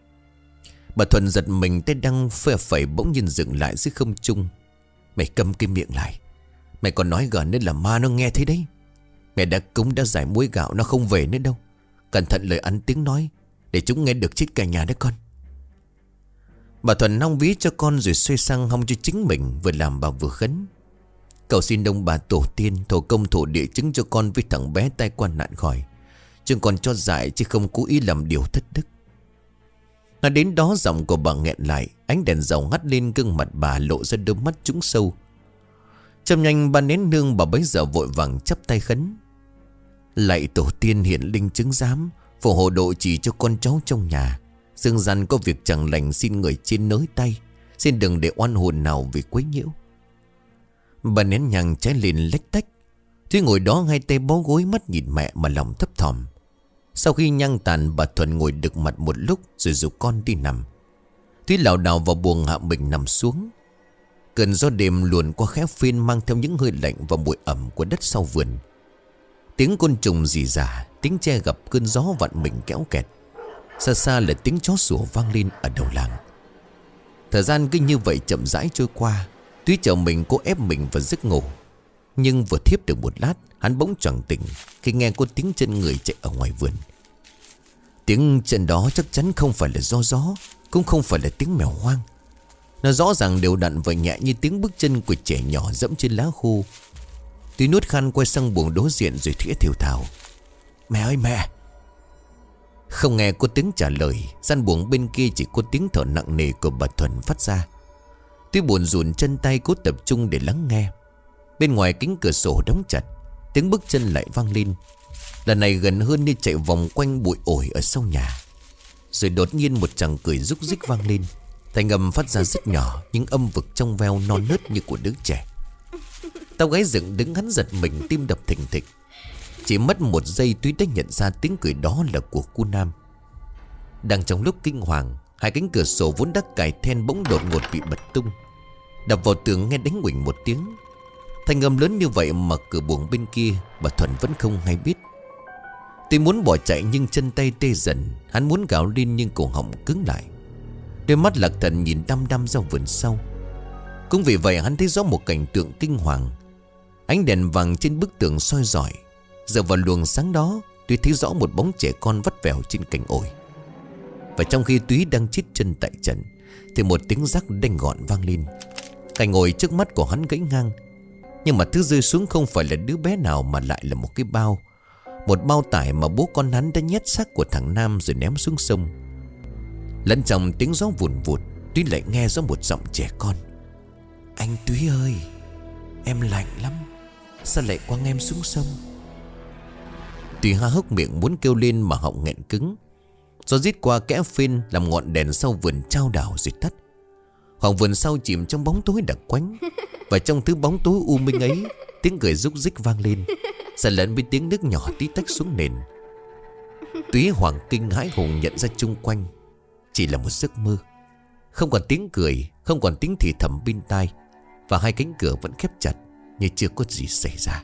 Bà Thuần giật mình, tay đang phẩy phẩy bỗng nhiên dừng lại giữa không trung. Mày câm cái miệng lại. Mày còn nói gần nữa là ma nó nghe thấy đấy. Mẹ đã cúng đã giải muối gạo, nó không về nữa đâu. Cẩn thận lời ăn tiếng nói, để chúng nghe được chết cả nhà đấy con. Bà Thuần hong ví cho con rồi xoay sang hong cho chính mình, vừa làm bà vừa khấn: Cầu xin ông bà tổ tiên, thổ công thổ địa chứng cho con với thằng bé tai qua nạn khỏi. Chứ còn cho dại chứ không cố ý làm điều thất đức. Nói đến đó giọng của bà nghẹn lại. Ánh đèn dầu hắt lên gương mặt bà, lộ ra đôi mắt trũng sâu. Châm nhanh ba nén nương, bà bấy giờ vội vàng chắp tay khấn: Lạy tổ tiên hiện linh chứng giám, phù hộ độ trì cho con cháu trong nhà. Dương gian có việc chẳng lành, xin người trên nới tay. Xin đừng để oan hồn nào vì quấy nhiễu. Bà nén nhang cháy lên lách tách. Thúy ngồi đó hai tay bó gối, mắt nhìn mẹ mà lòng thấp thỏm. Sau khi nhang tàn, bà Thuần ngồi đực mặt một lúc rồi giục con đi nằm. Thúy lảo đảo vào buồng hạ mình nằm xuống. Cơn gió đêm luồn qua khẽ phên, mang theo những hơi lạnh và mùi ẩm của đất sau vườn. Tiếng côn trùng rỉ rả, tiếng tre gặp cơn gió vặn mình kéo kẹt. Xa xa là tiếng chó sủa vang lên ở đầu làng. Thời gian cứ như vậy chậm rãi trôi qua. Thúy chờ mình cố ép mình vào giấc ngủ. Nhưng vừa thiếp được một lát, hắn bỗng choàng tỉnh khi nghe có tiếng chân người chạy ở ngoài vườn. Tiếng chân đó chắc chắn không phải là do gió, cũng không phải là tiếng mèo hoang. Nó rõ ràng đều đặn và nhẹ như tiếng bước chân của trẻ nhỏ dẫm trên lá khô. Tuy nuốt khăn quay sang buồng đối diện rồi thĩa thều thào: Mẹ ơi mẹ. Không nghe có tiếng trả lời, gian buồng bên kia chỉ có tiếng thở nặng nề của bà Thuần phát ra. Tuy buồn rùn chân tay cố tập trung để lắng nghe. Bên ngoài cánh cửa sổ đóng chặt, tiếng bước chân lại vang lên. Lần này gần hơn như chạy vòng quanh bụi ổi ở sau nhà. Rồi đột nhiên một chàng cười rúc rích vang lên. Thành âm phát ra rất nhỏ, nhưng âm vực trong veo non nớt như của đứa trẻ. Tao gái dựng đứng, hắn giật mình, tim đập thình thịch. Chỉ mất một giây Túy đã nhận ra tiếng cười đó là của cô Nam. Đang trong lúc kinh hoàng, hai cánh cửa sổ vốn đã cài then bỗng đột ngột bị bật tung. Đập vào tường nghe đánh huỳnh một tiếng. Thanh âm lớn như vậy mà cửa buồng bên kia bà Thuần vẫn không hay biết. Tuy muốn bỏ chạy nhưng chân tay tê dần. Hắn muốn gào lên nhưng cổ họng cứng lại. Đôi mắt lạc thần nhìn đăm đăm ra vườn sau. Cũng vì vậy hắn thấy rõ một cảnh tượng kinh hoàng. Ánh đèn vàng trên bức tường soi rọi. Giờ vào luồng sáng đó, Túy thấy rõ một bóng trẻ con vắt vẻo trên cành ổi. Và trong khi Túy đang chít chân tại trận thì một tiếng rắc đanh gọn vang lên. Cành ổi trước mắt của hắn gãy ngang. Nhưng mà thứ rơi xuống không phải là đứa bé nào, mà lại là một cái bao. Một bao tải mà bố con hắn đã nhét xác của thằng Nam rồi ném xuống sông. Lẫn trong tiếng gió vùn vụt, Túy lại nghe rõ một giọng trẻ con: Anh Túy ơi, em lạnh lắm, sao lại quăng em xuống sông? Tuy há hốc miệng muốn kêu lên mà họng nghẹn cứng. Gió rít qua kẽ phên làm ngọn đèn sau vườn chao đảo rồi tắt. Khoảng vườn sau chìm trong bóng tối đặc quánh. Và trong thứ bóng tối u minh ấy, tiếng cười rúc rích vang lên, xen lẫn với tiếng nước nhỏ tí tách xuống nền. Túy hoảng kinh hãi hùng nhận ra chung quanh chỉ là một giấc mơ. Không còn tiếng cười, không còn tiếng thì thầm bên tai, và hai cánh cửa vẫn khép chặt như chưa có gì xảy ra.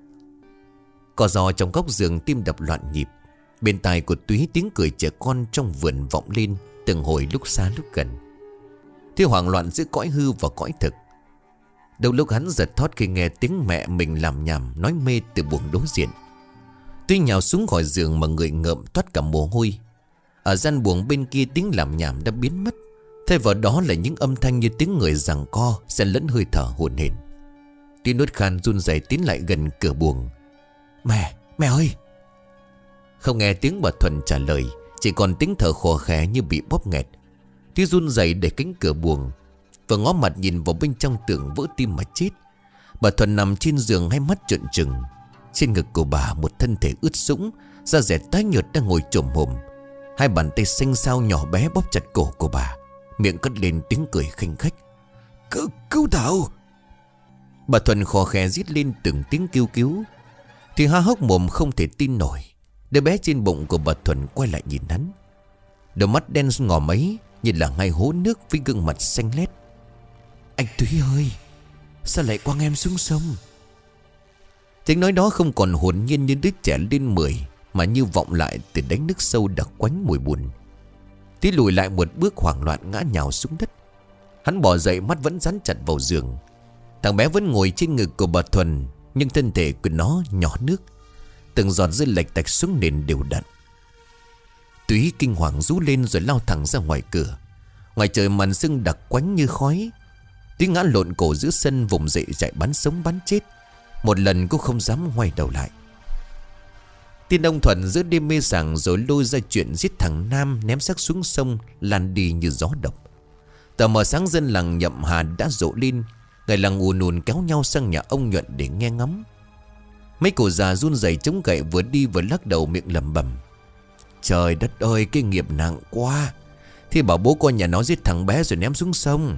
Cò giò trong góc giường tim đập loạn nhịp. Bên tai của Túy tiếng cười trẻ con trong vườn vọng lên từng hồi lúc xa lúc gần. Thế hoảng loạn giữa cõi hư và cõi thực. Đầu lúc hắn giật thót khi nghe tiếng mẹ mình làm nhảm nói mê từ buồng đối diện. Túy nhào xuống khỏi giường mà người ngợm toát cả mồ hôi. Ở gian buồng bên kia tiếng làm nhảm đã biến mất, thay vào đó là những âm thanh như tiếng người giằng co xen lẫn hơi thở hổn hển. Túy nuốt khan run rẩy tiến lại gần cửa buồng. Mẹ ơi! Không nghe tiếng bà Thuần trả lời, chỉ còn tiếng thở khò khè như bị bóp nghẹt. Túy run rẩy để cánh cửa buồng và ngó mặt nhìn vào bên trong, tưởng vỡ tim mà chết. Bà Thuần nằm trên giường, hai mắt trợn trừng. Trên ngực của bà một thân thể ướt sũng, da dẻ tái nhợt đang ngồi chồm hổm. Hai bàn tay xanh xao nhỏ bé bóp chặt cổ của bà, miệng cất lên tiếng cười khinh khách. Cứu Thảo! Bà Thuần khò khè rít lên từng tiếng kêu cứu. Thì há hốc mồm không thể tin nổi. Đứa bé trên bụng của bà Thuần quay lại nhìn hắn. Đôi mắt đen ngòm ấy như là ngay hố nước với gương mặt xanh lét. Anh Túy ơi! Sao lại quăng em xuống sông? Tiếng nói đó không còn hồn nhiên như đứa trẻ lên 10, mà như vọng lại từ đáy nước sâu đặc quánh mùi buồn. Túy lùi lại một bước hoảng loạn ngã nhào xuống đất. Hắn bò dậy, mắt vẫn dán chặt vào giường. Thằng bé vẫn ngồi trên ngực của bà Thuần, nhưng thân thể của nó nhỏ nước, từng giọt rơi lệch tạch xuống nền đều đặn. Túy kinh hoàng rú lên rồi lao thẳng ra ngoài cửa. Ngoài trời màn sương đặc quánh như khói. Túy ngã lộn cổ giữa sân, vùng dậy chạy bắn sống bắn chết. Một lần cũng không dám quay đầu lại. Tin ông Thuần giữa đêm mê sảng rồi lôi ra chuyện giết thằng Nam ném xác xuống sông lan đi như gió độc. Tờ mờ sáng dân làng Nhậm Hà đã rộ lên. Người làng ùn ùn kéo nhau sang nhà ông Nhuận để nghe ngóng. Mấy cụ già run rẩy chống gậy vừa đi vừa lắc đầu miệng lẩm bẩm. Trời đất ơi, cái nghiệp nặng quá. Thì bảo bố con nhà nó giết thằng bé rồi ném xuống sông.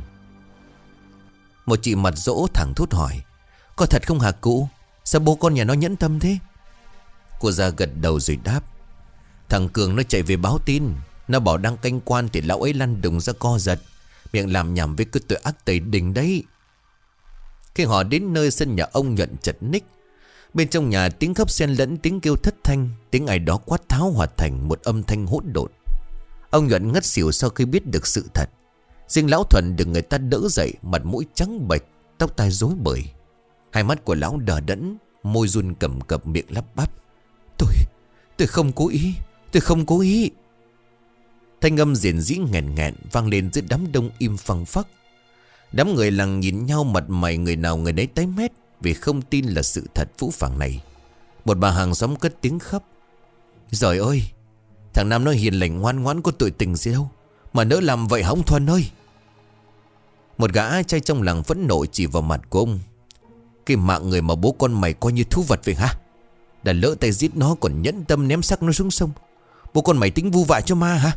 Một chị mặt dỗ thẳng thốt hỏi. Có thật không hả cụ? Sao bố con nhà nó nhẫn tâm thế? Cô già gật đầu rồi đáp. Thằng Cường nó chạy về báo tin. Nó bảo đang canh quan thì lão ấy lăn đùng ra co giật, miệng làm nhảm với cái tội ác tẩy đình đấy. Khi họ đến nơi sân nhà ông Nhuận chật ních. Bên trong nhà tiếng khóc xen lẫn tiếng kêu thất thanh, tiếng ai đó quát tháo hòa thành một âm thanh hỗn độn. Ông Nhuận ngất xỉu sau khi biết được sự thật. Riêng lão Thuần được người ta đỡ dậy, mặt mũi trắng bệch, tóc tai rối bời. Hai mắt của lão đờ đẫn, môi run cầm cập, miệng lắp bắp. Tôi không cố ý, tôi không cố ý. Thanh âm rền rĩ nghẹn nghẹn vang lên giữa đám đông im phăng phắc. Đám người làng nhìn nhau, mặt mày người nào người nấy tái mét vì không tin là sự thật phũ phàng này. Một bà hàng xóm cất tiếng khóc. Giời ơi, thằng Nam nó hiền lành ngoan ngoãn, có tội tình gì đâu mà nỡ làm vậy hả ông Thuần ơi? Một gã trai trong làng phẫn nộ chỉ vào mặt của ông. Cái mạng người mà bố con mày coi như thú vật vậy hả? Đã lỡ tay giết nó còn nhẫn tâm ném xác nó xuống sông. Bố con mày tính vu vạ cho ma hả?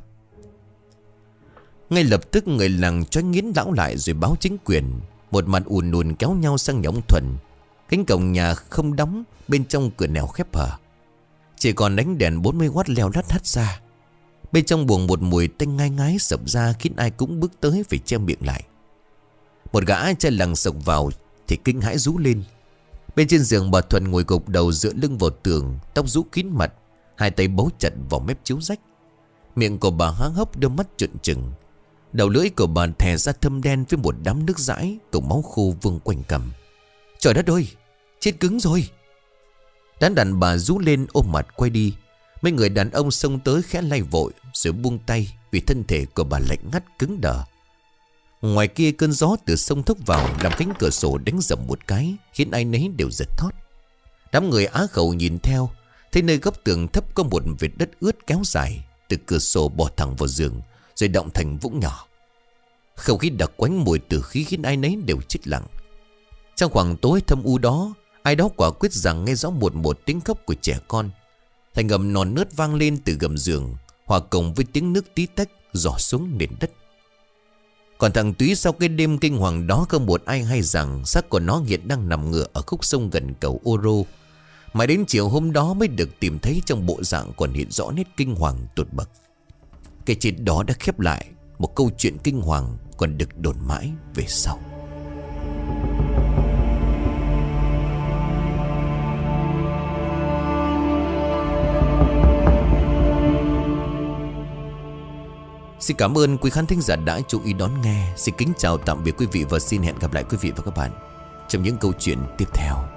Ngay lập tức người làng choáng nghiến lão lại rồi báo chính quyền. Một mặt ùn ùn kéo nhau sang nhà ông Thuần. Cánh cổng nhà không đóng, bên trong cửa nẻo khép hở, chỉ còn ánh đèn 40W leo lắt hắt ra. Bên trong buồng một mùi tanh ngai ngái sập ra khiến ai cũng bước tới phải che miệng lại. Một gã trai làng sộc vào thì kinh hãi rú lên. Bên trên giường bà Thuần ngồi gục đầu dựa lưng vào tường, tóc rũ kín mặt, hai tay bấu chặt vào mép chiếu rách. Miệng của bà há hốc, đôi mắt trợn trừng. Đầu lưỡi của bà thè ra thâm đen với một đám nước dãi cùng máu khô vương quanh cằm. Trời đất ơi, chết cứng rồi. Đám đàn bà rú lên ôm mặt quay đi. Mấy người đàn ông xông tới khẽ lay vội rồi buông tay vì thân thể của bà lạnh ngắt cứng đờ. Ngoài kia cơn gió từ sông thốc vào làm cánh cửa sổ đánh rầm một cái, khiến ai nấy đều giật thót. Đám người á khẩu nhìn theo, thấy nơi góc tường thấp có một vệt đất ướt kéo dài từ cửa sổ bò thẳng vào giường rồi động thành vũng nhỏ. Không khí đặc quánh mùi tử khí khiến ai nấy đều chết lặng. Trong khoảng tối thâm u đó, ai đó quả quyết rằng nghe rõ một tiếng khóc của trẻ con. Thành âm non nớt vang lên từ gầm giường, hòa cùng với tiếng nước tí tách rỏ xuống nền đất. Còn thằng Túy sau cái đêm kinh hoàng đó, không một ai hay rằng xác của nó hiện đang nằm ngửa ở khúc sông gần cầu Ô Rô. Mãi đến chiều hôm đó mới được tìm thấy trong bộ dạng còn hiện rõ nét kinh hoàng tột bậc. Cái chết đó đã khép lại một câu chuyện kinh hoàng còn được đồn mãi về sau. Xin cảm ơn quý khán thính giả đã chú ý đón nghe. Xin kính chào tạm biệt quý vị và xin hẹn gặp lại quý vị và các bạn trong những câu chuyện tiếp theo.